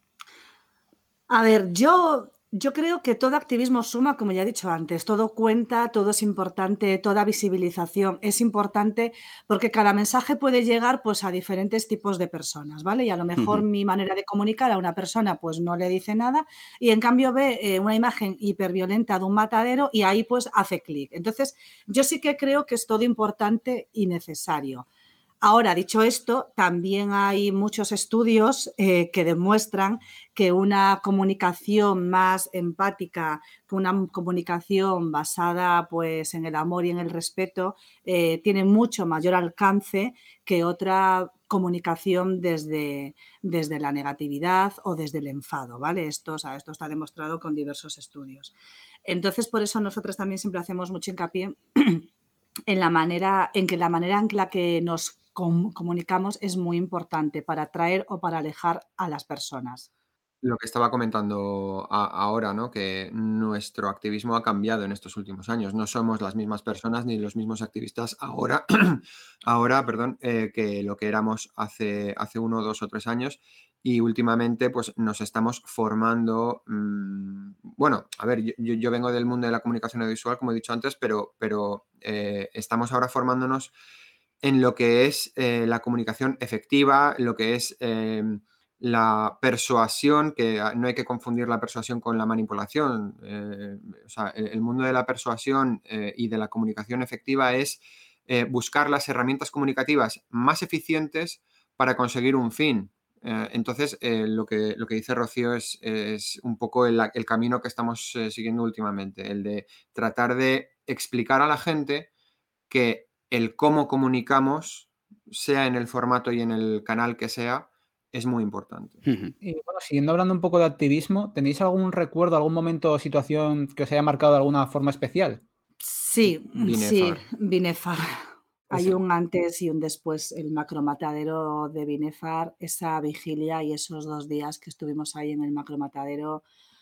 A ver, yo creo que todo activismo suma, como ya he dicho antes, todo cuenta, todo es importante, toda visibilización es importante porque cada mensaje puede llegar pues a diferentes tipos de personas, ¿vale? Y a lo mejor mi manera de comunicar a una persona pues no le dice nada y en cambio ve una imagen hiperviolenta de un matadero y ahí pues hace clic. Entonces, yo sí que creo que es todo importante y necesario. Ahora, dicho esto, también hay muchos estudios que demuestran que una comunicación más empática, que una comunicación basada pues, en el amor y en el respeto, tiene mucho mayor alcance que otra comunicación desde la negatividad o desde el enfado, ¿vale? Esto está demostrado con diversos estudios. Entonces, por eso nosotros también siempre hacemos mucho hincapié en la manera en la que nos comunicamos es muy importante para atraer o para alejar a las personas. Lo que estaba comentando ahora, ¿no? Que nuestro activismo ha cambiado en estos últimos años. No somos las mismas personas ni los mismos activistas ahora, perdón, que lo que éramos hace 1, 2 o 3 años. Y últimamente, pues nos estamos formando. Bueno, a ver, yo vengo del mundo de la comunicación audiovisual, como he dicho antes, pero estamos ahora formándonos en lo que es la comunicación efectiva, lo que es la persuasión, que no hay que confundir la persuasión con la manipulación. O sea, el mundo de la persuasión y de la comunicación efectiva es buscar las herramientas comunicativas más eficientes para conseguir un fin. Entonces, lo que dice Rocío es un poco el camino que estamos siguiendo últimamente, el de tratar de explicar a la gente que el cómo comunicamos, sea en el formato y en el canal que sea, es muy importante. Y bueno, siguiendo hablando un poco de activismo, ¿tenéis algún recuerdo, algún momento o situación que os haya marcado de alguna forma especial? Sí, sí, Binefar. Binefar. Hay Sí. un antes y un después, el macromatadero de Binefar, esa vigilia y esos 2 días que estuvimos ahí en el macromatadero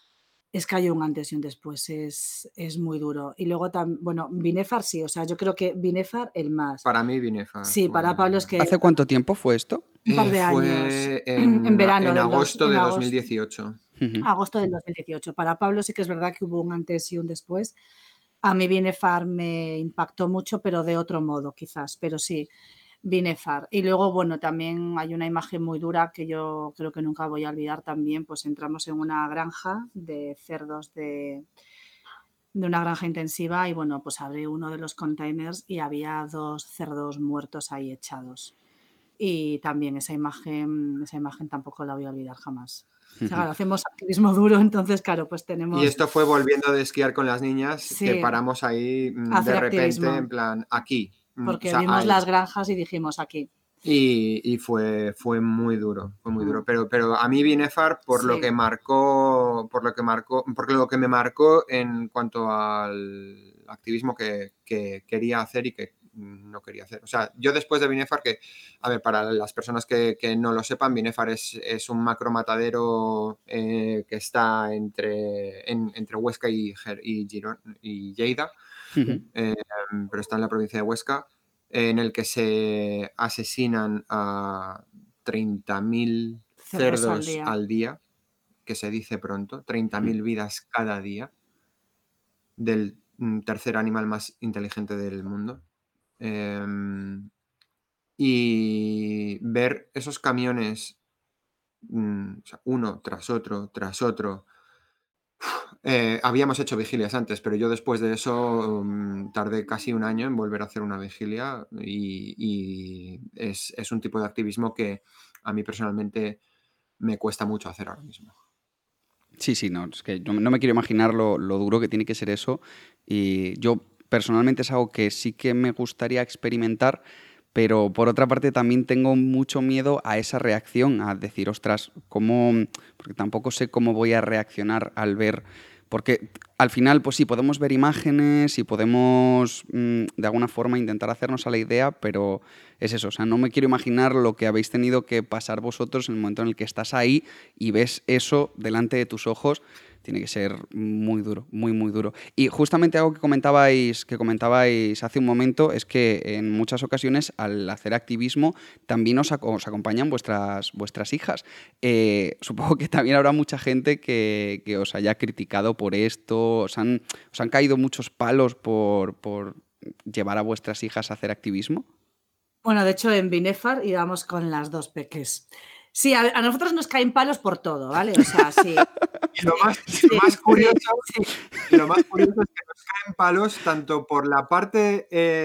Es que hay un antes y un después, es muy duro. Y luego también, bueno, Binefar sí, o sea, yo creo que Binefar el más. Para mí, Binefar Sí, fue... para Pablo es que ¿Hace cuánto tiempo fue esto? un par de años, Fue en verano en del agosto de agosto, 2018. agosto del 2018. Para Pablo sí que es verdad que hubo un antes y un después. A mí Binefar me impactó mucho, pero de otro modo quizás, pero sí, Binefar. Y luego, bueno, también hay una imagen muy dura que yo creo que nunca voy a olvidar también, pues entramos en una granja de cerdos de una granja intensiva y, bueno, pues abrí uno de los containers y había 2 cerdos muertos ahí echados. Y también esa imagen tampoco la voy a olvidar jamás. O sea, claro, hacemos activismo duro, entonces, claro, pues Y tenemos... esto fue volviendo de esquiar con las niñas, que Sí, paramos ahí hacer de repente, activismo. en plan, aquí. O Porque sea, vimos las granjas y dijimos aquí. y fue muy duro, fue muy duro. Pero a mí Binefar, por lo Sí. que marcó, porque lo que me marcó en cuanto al activismo que quería hacer y que no quería hacer. O sea, yo después de Binefar, que, a ver, para las personas que no lo sepan, Binefar es un macromatadero que está entre Huesca y Lleida, pero está en la provincia de Huesca, en el que se asesinan a 30.000 Cerdos al cerdos día. al día, que se dice pronto, 30.000 vidas cada día, del tercer animal más inteligente del mundo. Y ver esos camiones, o sea, uno tras otro. Habíamos hecho vigilias antes, pero yo después de eso tardé casi un año en volver a hacer una vigilia y es un tipo de activismo que a mí personalmente me cuesta mucho hacer ahora mismo. Sí, no, es que yo no me quiero imaginar lo duro que tiene que ser eso. Y yo personalmente es algo que sí que me gustaría experimentar, pero por otra parte también tengo mucho miedo a esa reacción, a decir, ostras, ¿cómo? Porque tampoco sé cómo voy a reaccionar al ver. Porque al final, pues sí, podemos ver imágenes y podemos de alguna forma intentar hacernos a la idea, pero es eso, o sea, no me quiero imaginar lo que habéis tenido que pasar vosotros en el momento en el que estás ahí y ves eso delante de tus ojos. Tiene que ser muy duro, muy, muy duro. Y justamente algo que comentabais hace un momento es que en muchas ocasiones al hacer activismo también os acompañan vuestras hijas. Supongo que también habrá mucha gente que os haya criticado por esto. Os han caído muchos palos por llevar a vuestras hijas a hacer activismo. Bueno, de hecho, en Binefar íbamos con las 2 peques. Sí, a nosotros nos caen palos por todo, ¿vale? O sea, sí. Y lo más curioso es que nos caen palos tanto por la parte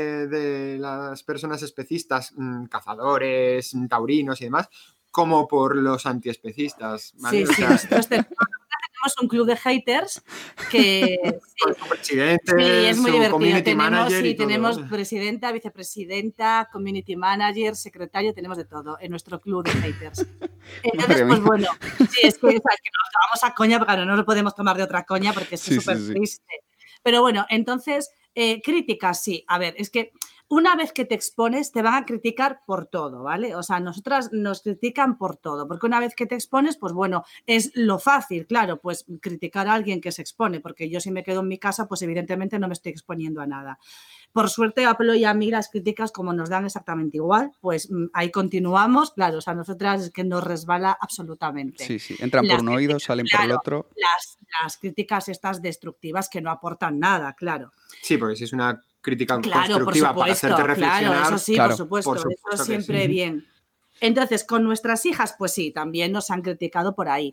de las personas especistas, cazadores, taurinos y demás, como por los antiespecistas, ¿vale? Sí, sí, nosotros tenemos un club de haters que con su presidente, sí, es muy su divertido. community manager y todo. Tenemos presidenta, vicepresidenta, community manager, secretario, tenemos de todo en nuestro club de haters. Entonces, pues bueno, sí, es que nos tomamos a coña, porque no lo podemos tomar de otra coña porque es súper triste. Pero bueno, entonces, críticas, sí. A ver, es que una vez que te expones, te van a criticar por todo, ¿vale? O sea, nosotras nos critican por todo, porque una vez que te expones, pues bueno, es lo fácil, claro, pues criticar a alguien que se expone, porque yo si me quedo en mi casa, pues evidentemente no me estoy exponiendo a nada. Por suerte, a Pablo y a mí las críticas, como nos dan exactamente igual, pues ahí continuamos, claro, o sea, nosotras es que nos resbala absolutamente. Sí, entran por un oído, salen por el otro. Las críticas estas destructivas que no aportan nada, claro. Sí, porque si es una crítica Claro, constructiva por supuesto, para hacerte reflexionar. Claro, eso sí, claro, por supuesto eso siempre sí. Bien. Entonces, con nuestras hijas, pues sí, también nos han criticado por ahí.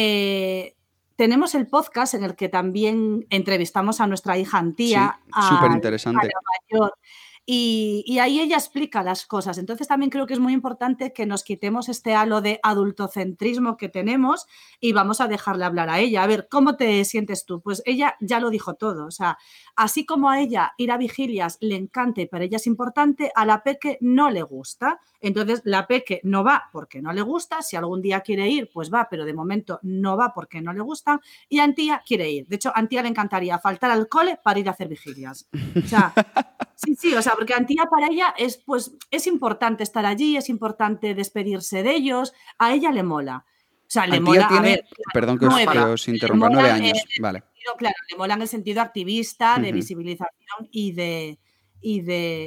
Tenemos el podcast en el que también entrevistamos a nuestra hija Antía, súper interesante. a la mayor, y ahí ella explica las cosas. Entonces también creo que es muy importante que nos quitemos este halo de adultocentrismo que tenemos y vamos a dejarle hablar a ella. A ver, ¿cómo te sientes tú? Pues ella ya lo dijo todo. O sea, así como a ella ir a vigilias le encanta y para ella es importante, a la peque no le gusta. Entonces la peque no va porque no le gusta. Si algún día quiere ir, pues va, pero de momento no va porque no le gusta. Y Antía quiere ir. De hecho, a Antía le encantaría faltar al cole para ir a hacer vigilias. O sea, sí, o sea, porque Antía para ella es importante estar allí, es importante despedirse de ellos, a ella le mola. sea, le Antía mola, a tiene, ver, perdón que claro, que 9. os Le interrumpa, 9 mola años, vale. claro, le mola en el sentido activista, de Ujú. visibilización y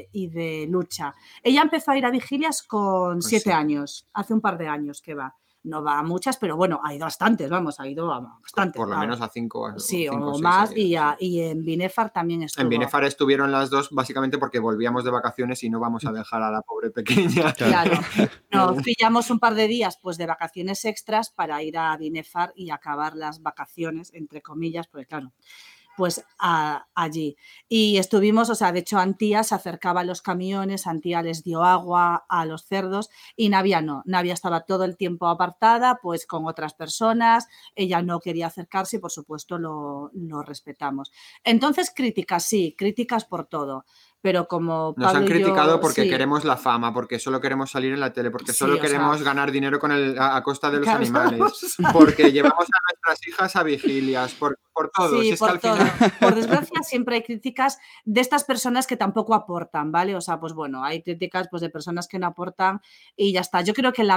de lucha. Ella empezó a ir a vigilias con 7 7. años, hace un par de años que va. No va a muchas, pero bueno, ha ido a bastantes, vamos, ha ido a bastantes. Por lo menos a 5 Sí, o o 6 ha más, ido, sí. y en Binefar también En estuvo. Binefar estuvieron las dos básicamente porque volvíamos de vacaciones y no vamos a dejar a la pobre pequeña. Claro, nos pillamos un par de días pues de vacaciones extras para ir a Binefar y acabar las vacaciones, entre comillas, porque claro, pues allí. Y estuvimos, o sea, de hecho Antía se acercaba a los camiones, Antía les dio agua a los cerdos y Navia no. Navia estaba todo el tiempo apartada, pues con otras personas, ella no quería acercarse y por supuesto lo respetamos. Entonces críticas, sí, críticas por todo, pero como Nos han Pablo y criticado yo, porque sí, queremos la fama, porque solo queremos salir en la tele, porque sí, solo o sea, queremos ganar dinero a costa de los claro, animales, porque llevamos a nuestras hijas a vigilias, por todo. sí, Si es que por al todo. final Por desgracia, siempre hay críticas de estas personas que tampoco aportan, ¿vale? O sea, pues bueno, hay críticas pues, de personas que no aportan y ya está. Yo creo que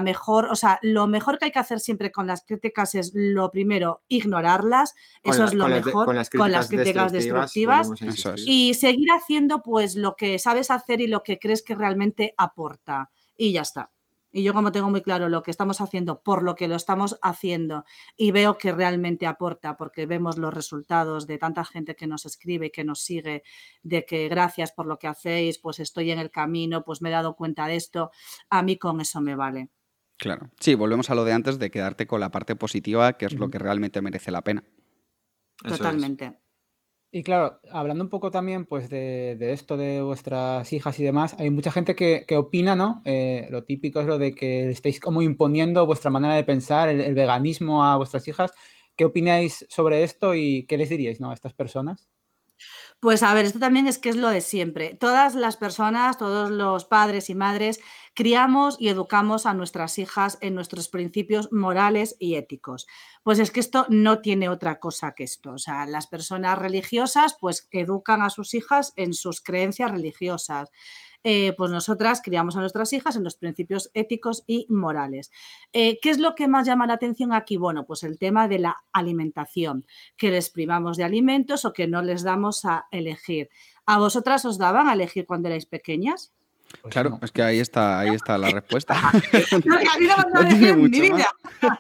lo mejor que hay que hacer siempre con las críticas es, lo primero, ignorarlas, eso es lo mejor, con las con las críticas críticas destructivas, destructivas, volvemos a Eso es. insistir. y seguir haciendo pues lo que sabes hacer y lo que crees que realmente aporta. Y ya está. Y yo como tengo muy claro lo que estamos haciendo, por lo que lo estamos haciendo y veo que realmente aporta, porque vemos los resultados de tanta gente que nos escribe, que nos sigue, de que gracias por lo que hacéis, pues estoy en el camino, pues me he dado cuenta de esto, a mí con eso me vale. Claro. Sí, volvemos a lo de antes de quedarte con la parte positiva, que es lo Ujú. que realmente merece la pena. Eso es. Totalmente. Y claro, hablando un poco también pues de esto de vuestras hijas y demás, hay mucha gente que opina, ¿no? Lo típico es lo de que estáis como imponiendo vuestra manera de pensar, el veganismo a vuestras hijas. ¿Qué opináis sobre esto y qué les diríais, ¿no? a estas personas? Pues a ver, esto también es que es lo de siempre. Todas las personas, todos los padres y madres, criamos y educamos a nuestras hijas en nuestros principios morales y éticos. Pues es que esto no tiene otra cosa que esto. O sea, las personas religiosas pues educan a sus hijas en sus creencias religiosas. Pues nosotras criamos a nuestras hijas en los principios éticos y morales. ¿Qué es lo que más llama la atención aquí? Bueno, pues el tema de la alimentación, que les privamos de alimentos o que no les damos a elegir. ¿A vosotras os daban a elegir cuando erais pequeñas? Pues Claro, no. es que ahí está la respuesta. No, que a mí no me han dado No a tiene elegir en mi mucho más. vida.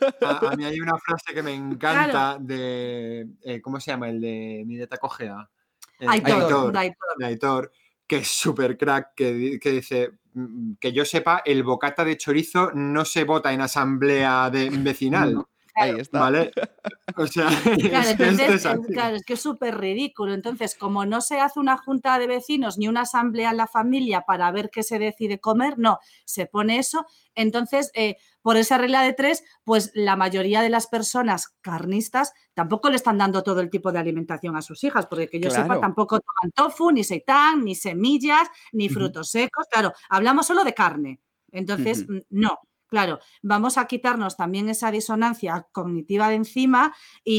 A mí hay una frase que me Claro. encanta de, ¿cómo se llama? El de mi dieta cogea. Aitor, De Aitor, que es súper crack, que dice que yo sepa, el bocata de chorizo no se vota en asamblea vecinal, No. Ahí está. ¿vale? O sea, Claro, es que esto entonces, es así. claro, es que es súper ridículo. Entonces, como no se hace una junta de vecinos ni una asamblea en la familia para ver qué se decide comer, no, se pone eso. Entonces, por esa regla de 3, pues la mayoría de las personas carnistas tampoco le están dando todo el tipo de alimentación a sus hijas, porque que yo sepa, Claro. tampoco toman tofu, ni seitán, ni semillas, ni frutos secos. Claro, hablamos solo de carne. Entonces, Ujú. no. Claro, vamos a quitarnos también esa disonancia cognitiva de encima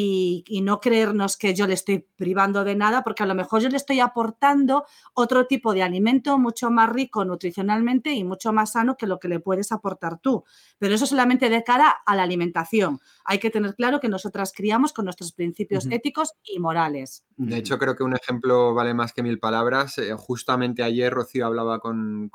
y no creernos que yo le estoy privando de nada, porque a lo mejor yo le estoy aportando otro tipo de alimento mucho más rico nutricionalmente y mucho más sano que lo que le puedes aportar tú. Pero eso solamente de cara a la alimentación. Hay que tener claro que nosotras criamos con nuestros principios éticos y morales. De hecho, creo que un ejemplo vale más que 1000 palabras. Justamente ayer Rocío hablaba con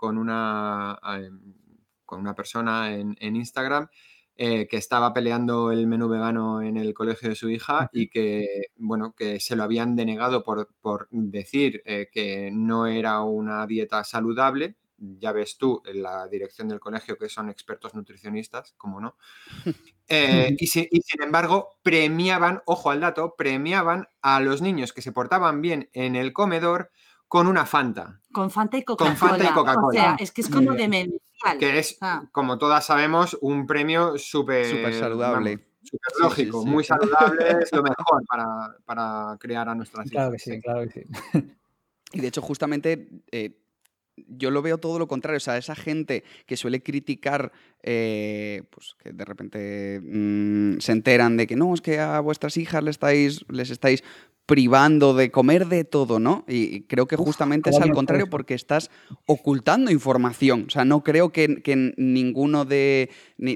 una persona en Instagram que estaba peleando el menú vegano en el colegio de su hija y que, bueno, que se lo habían denegado por decir que no era una dieta saludable. Ya ves tú, en la dirección del colegio, que son expertos nutricionistas, como no. Y sin embargo, premiaban, ojo al dato, premiaban a los niños que se portaban bien en el comedor con una Fanta. Con Fanta y Con Fanta y Coca-Cola. Coca-Cola. O sea, es que es Muy como bien. demencial. Que es, como todas sabemos, un premio Súper súper saludable. súper Sí, sí, lógico, sí. muy saludable, es lo mejor para criar a nuestras Claro que hijas. sí, claro que sí. Y de hecho, justamente yo lo veo todo lo contrario. O sea, esa gente que suele criticar, pues que de repente se enteran de que no, es que a vuestras hijas les estáis privando de comer de todo, ¿no? Y creo que justamente es ¿cómo al bien contrario eso? porque estás ocultando información. O sea, no creo que ninguna de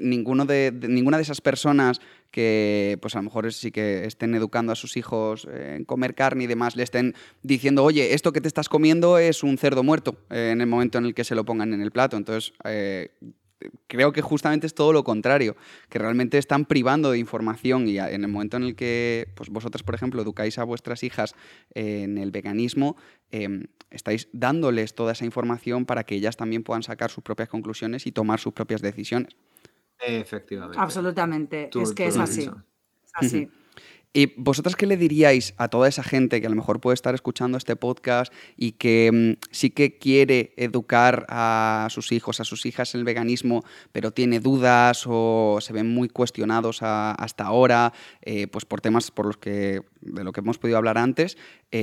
esas personas que pues a lo mejor sí que estén educando a sus hijos en comer carne y demás, le estén diciendo, oye, esto que te estás comiendo es un cerdo muerto en el momento en el que se lo pongan en el plato. Entonces, creo que justamente es todo lo contrario, que realmente están privando de información y en el momento en el que pues vosotras, por ejemplo, educáis a vuestras hijas en el veganismo, estáis dándoles toda esa información para que ellas también puedan sacar sus propias conclusiones y tomar sus propias decisiones. Efectivamente. Absolutamente, es que Tú es lo has así, dicho. es así. ¿Y vosotras qué le diríais a toda esa gente que a lo mejor puede estar escuchando este podcast y que sí que quiere educar a sus hijos, a sus hijas en el veganismo, pero tiene dudas o se ven muy cuestionados hasta ahora, pues por temas de lo que hemos podido hablar antes?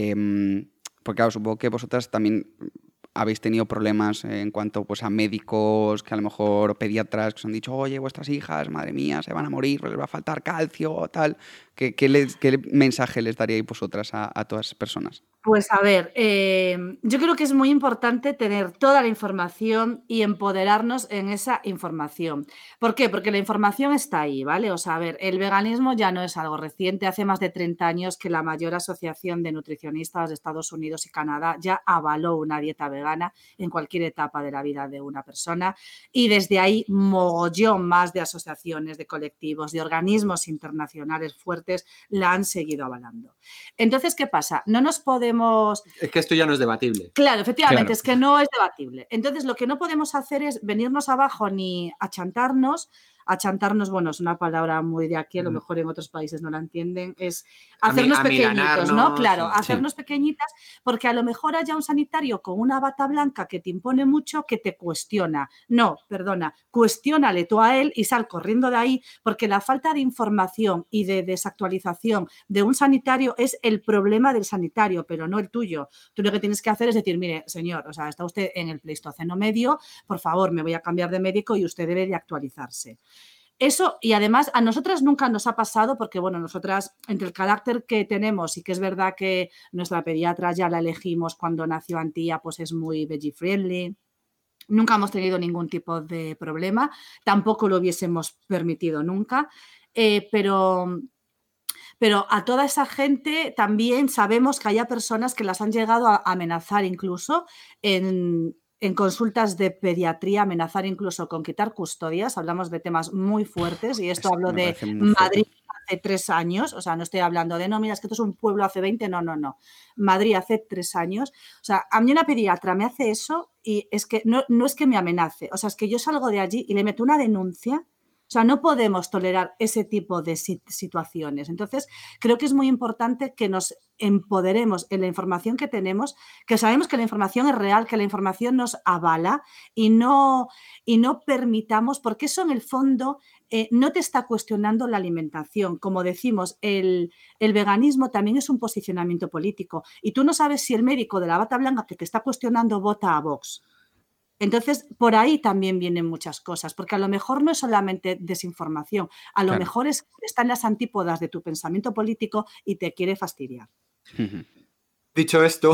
Porque claro, supongo que vosotras también habéis tenido problemas en cuanto pues, a médicos que a lo mejor, o pediatras que os han dicho, oye, vuestras hijas, madre mía, se van a morir, les va a faltar calcio o tal. ¿Qué mensaje les daríais vosotras a todas esas personas? Pues a ver, yo creo que es muy importante tener toda la información y empoderarnos en esa información. ¿Por qué? Porque la información está ahí, ¿vale? O sea, a ver, el veganismo ya no es algo reciente. Hace más de 30 años que la mayor asociación de nutricionistas de Estados Unidos y Canadá ya avaló una dieta vegana en cualquier etapa de la vida de una persona. Y desde ahí, mogollón más de asociaciones, de colectivos, de organismos internacionales fuertes la han seguido avalando. Entonces, ¿qué pasa? No nos podemos... Es que esto ya no es debatible. Claro, efectivamente, Claro. es que no es debatible. Entonces, lo que no podemos hacer es venirnos abajo ni achantarnos. Achantarnos, bueno, es una palabra muy de aquí, a lo mejor en otros países no la entienden, es hacernos pequeñitos, ¿no? Amilanarnos. Claro, Sí. hacernos pequeñitas, porque a lo mejor haya un sanitario con una bata blanca que te impone mucho, que te cuestiona. No, perdona, cuestiónale tú a él y sal corriendo de ahí, porque la falta de información y de desactualización de un sanitario es el problema del sanitario, pero no el tuyo. Tú lo que tienes que hacer es decir, mire, señor, o sea, está usted en el Pleistoceno medio, por favor, me voy a cambiar de médico y usted debe de actualizarse. Eso, y además a nosotras nunca nos ha pasado porque, bueno, nosotras, entre el carácter que tenemos y que es verdad que nuestra pediatra ya la elegimos cuando nació Antía, pues es muy veggie friendly. Nunca hemos tenido ningún tipo de problema, tampoco lo hubiésemos permitido nunca, pero a toda esa gente también sabemos que haya personas que las han llegado a amenazar incluso en consultas de pediatría, amenazar incluso con quitar custodias. Hablamos de temas muy fuertes y esto hablo Me de parece muy fuerte. Madrid hace 3 años, o sea, no estoy hablando de, no, mira, es que esto es un pueblo hace 20, no, no, no. Madrid hace 3 años. O sea, a mí una pediatra me hace eso y es que no es que me amenace, o sea, es que yo salgo de allí y le meto una denuncia. O sea, no podemos tolerar ese tipo de situaciones. Entonces, creo que es muy importante que nos empoderemos en la información que tenemos, que sabemos que la información es real, que la información nos avala y no permitamos, porque eso en el fondo no te está cuestionando la alimentación. Como decimos, el veganismo también es un posicionamiento político y tú no sabes si el médico de la bata blanca que te está cuestionando vota a Vox. Entonces, por ahí también vienen muchas cosas, porque a lo mejor no es solamente desinformación, a lo Claro. mejor está en las antípodas de tu pensamiento político y te quiere fastidiar. Dicho esto,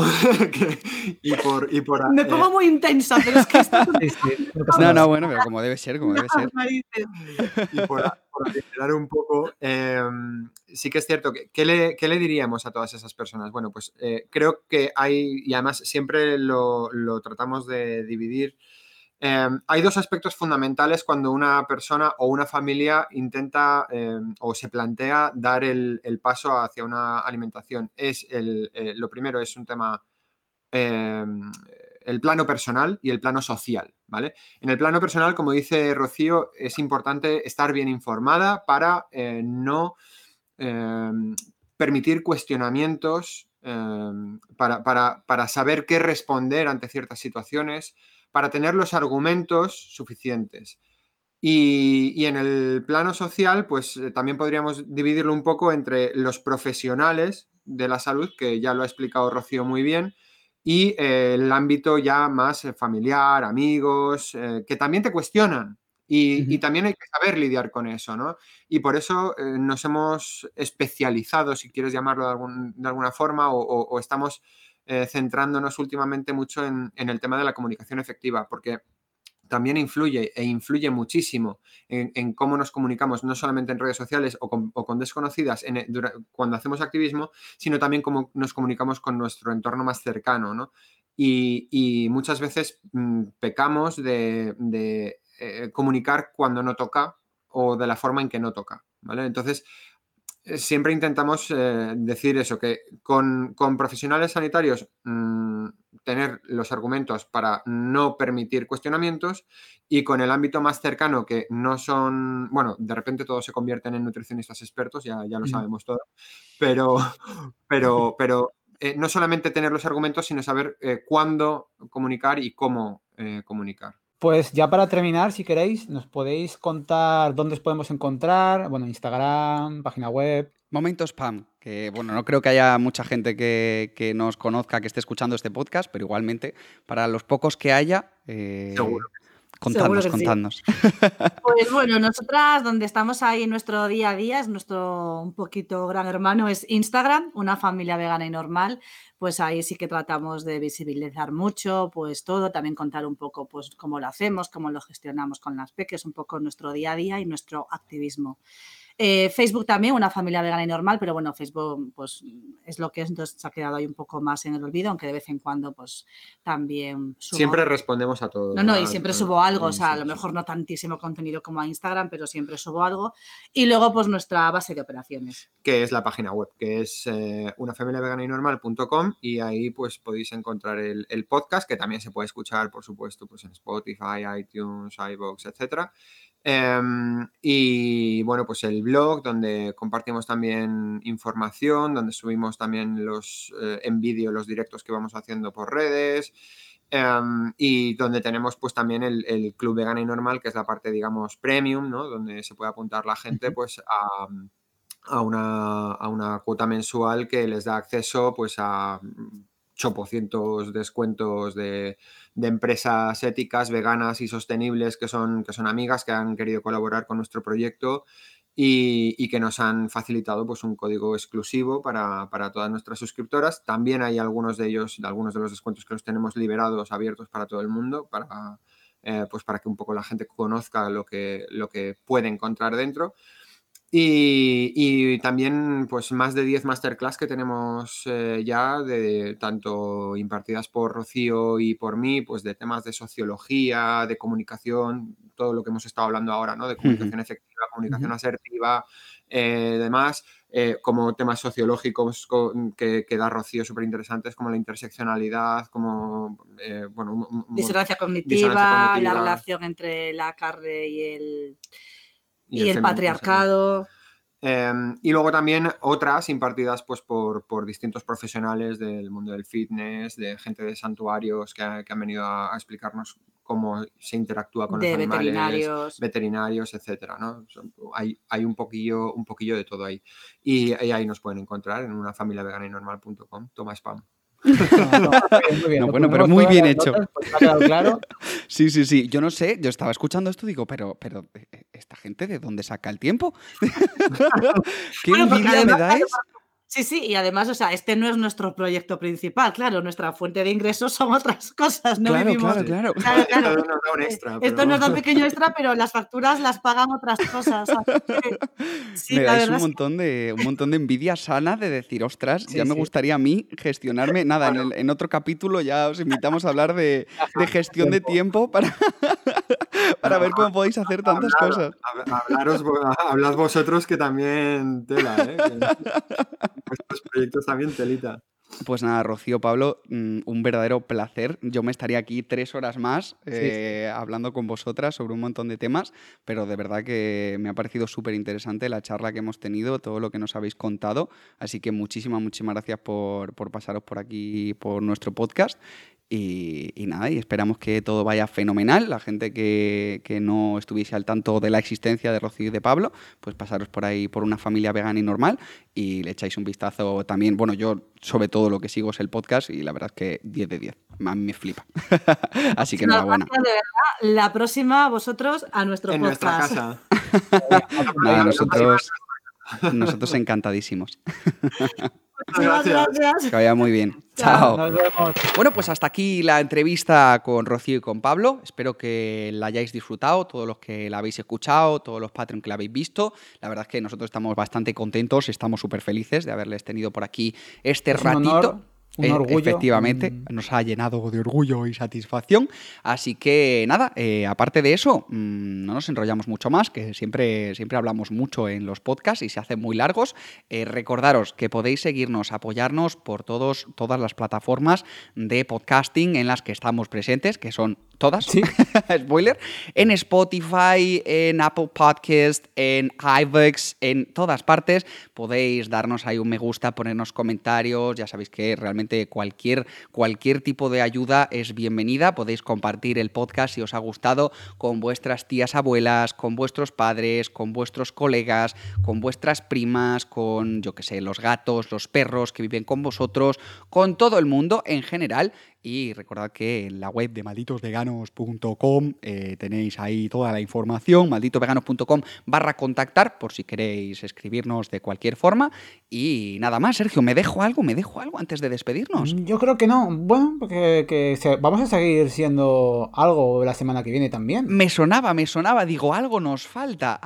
Me pongo muy intensa, pero es que esto Sí, sí, no pasa No, nada. bueno, pero como debe ser, como debe ser. y por aligerar un poco, sí que es cierto que ¿qué le diríamos a todas esas personas? Bueno, pues creo que hay, y además siempre lo tratamos de dividir. Hay dos aspectos fundamentales cuando una persona o una familia intenta o se plantea dar el paso hacia una alimentación. Lo primero es un tema, el plano personal y el plano social, ¿vale? En el plano personal, como dice Rocío, es importante estar bien informada para no permitir cuestionamientos, para saber qué responder ante ciertas situaciones, para tener los argumentos suficientes. Y en el plano social, pues también podríamos dividirlo un poco entre los profesionales de la salud, que ya lo ha explicado Rocío muy bien, y el ámbito ya más familiar, amigos, que también te cuestionan, Y también hay que saber lidiar con eso, ¿no? Y por eso nos hemos especializado, si quieres llamarlo de alguna forma, o estamos centrándonos últimamente mucho en el tema de la comunicación efectiva, porque también influye muchísimo en cómo nos comunicamos, no solamente en redes sociales o con desconocidas cuando hacemos activismo, sino también cómo nos comunicamos con nuestro entorno más cercano, ¿no? Y muchas veces pecamos de comunicar cuando no toca o de la forma en que no toca, ¿vale? Entonces, siempre intentamos decir eso, que con profesionales sanitarios tener los argumentos para no permitir cuestionamientos, y con el ámbito más cercano, que no son, bueno, de repente todos se convierten en nutricionistas expertos, ya lo sabemos todo, pero no solamente tener los argumentos, sino saber cuándo comunicar y cómo comunicar. Pues ya para terminar, si queréis, nos podéis contar dónde os podemos encontrar, bueno, Instagram, página web. Momento spam, que bueno, no creo que haya mucha gente que nos conozca, que esté escuchando este podcast, pero igualmente, para los pocos que haya, Seguro. Seguro que sí. contadnos. Pues bueno, nosotras donde estamos ahí en nuestro día a día, es nuestro un poquito gran hermano, es Instagram, una familia vegana y normal. Pues ahí sí que tratamos de visibilizar mucho, pues todo, también contar un poco pues cómo lo hacemos, cómo lo gestionamos con las peques, un poco nuestro día a día y nuestro activismo. Facebook también, una familia vegana y normal, pero bueno, Facebook pues es lo que es, entonces se ha quedado ahí un poco más en el olvido, aunque de vez en cuando pues también subo. Siempre respondemos a todo. No, y siempre subo algo, o sea, a lo mejor no tantísimo contenido como a Instagram, pero siempre subo algo. Y luego pues nuestra base de operaciones. Que es la página web, que es unafamiliaveganayormal.com, y ahí pues podéis encontrar el podcast, que también se puede escuchar, por supuesto, pues en Spotify, iTunes, iVoox, etcétera. Y bueno, pues el blog, donde compartimos también información, donde subimos también en vídeo los directos que vamos haciendo por redes, y donde tenemos pues también el Club Vegana y Normal, que es la parte, digamos, premium, ¿no? Donde se puede apuntar la gente pues a una cuota mensual que les da acceso pues a chopocientos descuentos de empresas éticas, veganas y sostenibles que son amigas, que han querido colaborar con nuestro proyecto y que nos han facilitado pues un código exclusivo para todas nuestras suscriptoras. También hay algunos de los descuentos que los tenemos liberados, abiertos para todo el mundo, pues para que un poco la gente conozca lo que puede encontrar dentro. Y también pues más de 10 masterclass que tenemos ya, tanto impartidas por Rocío y por mí, pues de temas de sociología, de comunicación, todo lo que hemos estado hablando ahora, ¿no? De comunicación efectiva, comunicación asertiva, demás, como temas sociológicos que da Rocío súper interesantes, como la interseccionalidad, como disonancia cognitiva, la relación entre la carne y el patriarcado. Y luego también otras impartidas pues por distintos profesionales del mundo del fitness, de gente de santuarios que han venido a explicarnos cómo se interactúa con los animales, veterinarios, etcétera, ¿no? Hay un poquillo de todo ahí. Y ahí nos pueden encontrar en unafamiliaveganayormal.com. Toma spam. Muy bien, no, bueno, pero muy bien hecho. Notas, pues ha quedado claro. Sí. Yo no sé, yo estaba escuchando esto y digo, pero ¿esta gente de dónde saca el tiempo? ¿Qué envidia me dais? Sí, y además, o sea, este no es nuestro proyecto principal, claro, nuestra fuente de ingresos son otras cosas, no vivimos... Claro. Esto nos da un pequeño extra, pero las facturas las pagan otras cosas. Sí, me dais un montón de envidia sana de decir, ostras, ya me gustaría a mí gestionarme. Nada, en otro capítulo ya os invitamos a hablar de gestión de tiempo para ver cómo podéis hacer tantas cosas. Hablad vosotros, que también tela, ¿eh? Vuestros proyectos también telita. Pues nada, Rocío, Pablo, un verdadero placer. Yo me estaría aquí 3 horas más hablando con vosotras sobre un montón de temas, pero de verdad que me ha parecido súper interesante la charla que hemos tenido, todo lo que nos habéis contado. Así que muchísimas gracias por pasaros por aquí, por nuestro podcast. Y nada, y esperamos que todo vaya fenomenal. La gente que no estuviese al tanto de la existencia de Rocío y de Pablo, pues pasaros por ahí por Una Familia Vegana y Normal y le echáis un vistazo también. Bueno, yo sobre todo lo que sigo es el podcast y la verdad es que 10 de 10. A mí me flipa. Así que enhorabuena. De verdad, la próxima vosotros a nuestro En podcast. nuestra casa. Nada, nosotros encantadísimos. Muchas gracias. Que vaya muy bien. Chao. Nos vemos. Bueno, pues hasta aquí la entrevista con Rocío y con Pablo. Espero que la hayáis disfrutado, todos los que la habéis escuchado, todos los Patreon que la habéis visto. La verdad es que nosotros estamos bastante contentos, estamos súper felices de haberles tenido por aquí este Es un ratito. honor, un orgullo. Efectivamente, nos ha llenado de orgullo y satisfacción. Así que nada, aparte de eso, no nos enrollamos mucho más, que siempre hablamos mucho en los podcasts y se hacen muy largos. Recordaros que podéis seguirnos, apoyarnos por todas las plataformas de podcasting en las que estamos presentes, que son todas, Sí. spoiler, en Spotify, en Apple Podcast, en iVoox, en todas partes. Podéis darnos ahí un me gusta, ponernos comentarios, ya sabéis que realmente cualquier tipo de ayuda es bienvenida. Podéis compartir el podcast si os ha gustado con vuestras tías abuelas, con vuestros padres, con vuestros colegas, con vuestras primas, con, yo qué sé, los gatos, los perros que viven con vosotros, con todo el mundo en general. Y recordad que en la web de malditosveganos.com tenéis ahí toda la información, malditosveganos.com/contactar, por si queréis escribirnos de cualquier forma. Y nada más, Sergio, ¿me dejo algo antes de despedirnos? Yo creo que no. Bueno, porque vamos a seguir siendo algo la semana que viene también. Me sonaba, digo, algo nos falta.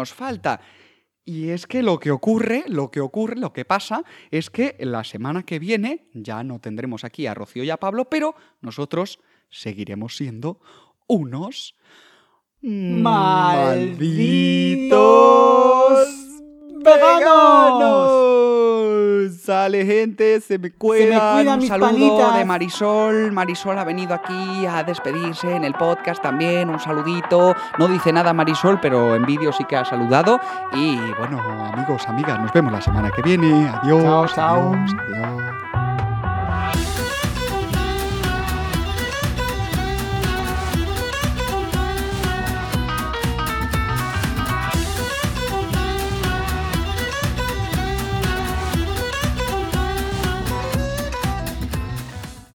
Y es que lo que pasa es que la semana que viene ya no tendremos aquí a Rocío y a Pablo, pero nosotros seguiremos siendo unos ¡Malditos veganos! Sale, gente, se me cuidan. cuidan Un mis saludo panitas. de Marisol. Marisol ha venido aquí a despedirse en el podcast también. Un saludito. No dice nada Marisol, pero en vídeo sí que ha saludado. Y bueno, amigos, amigas, nos vemos la semana que viene. Adiós. Chao, chao. Adiós.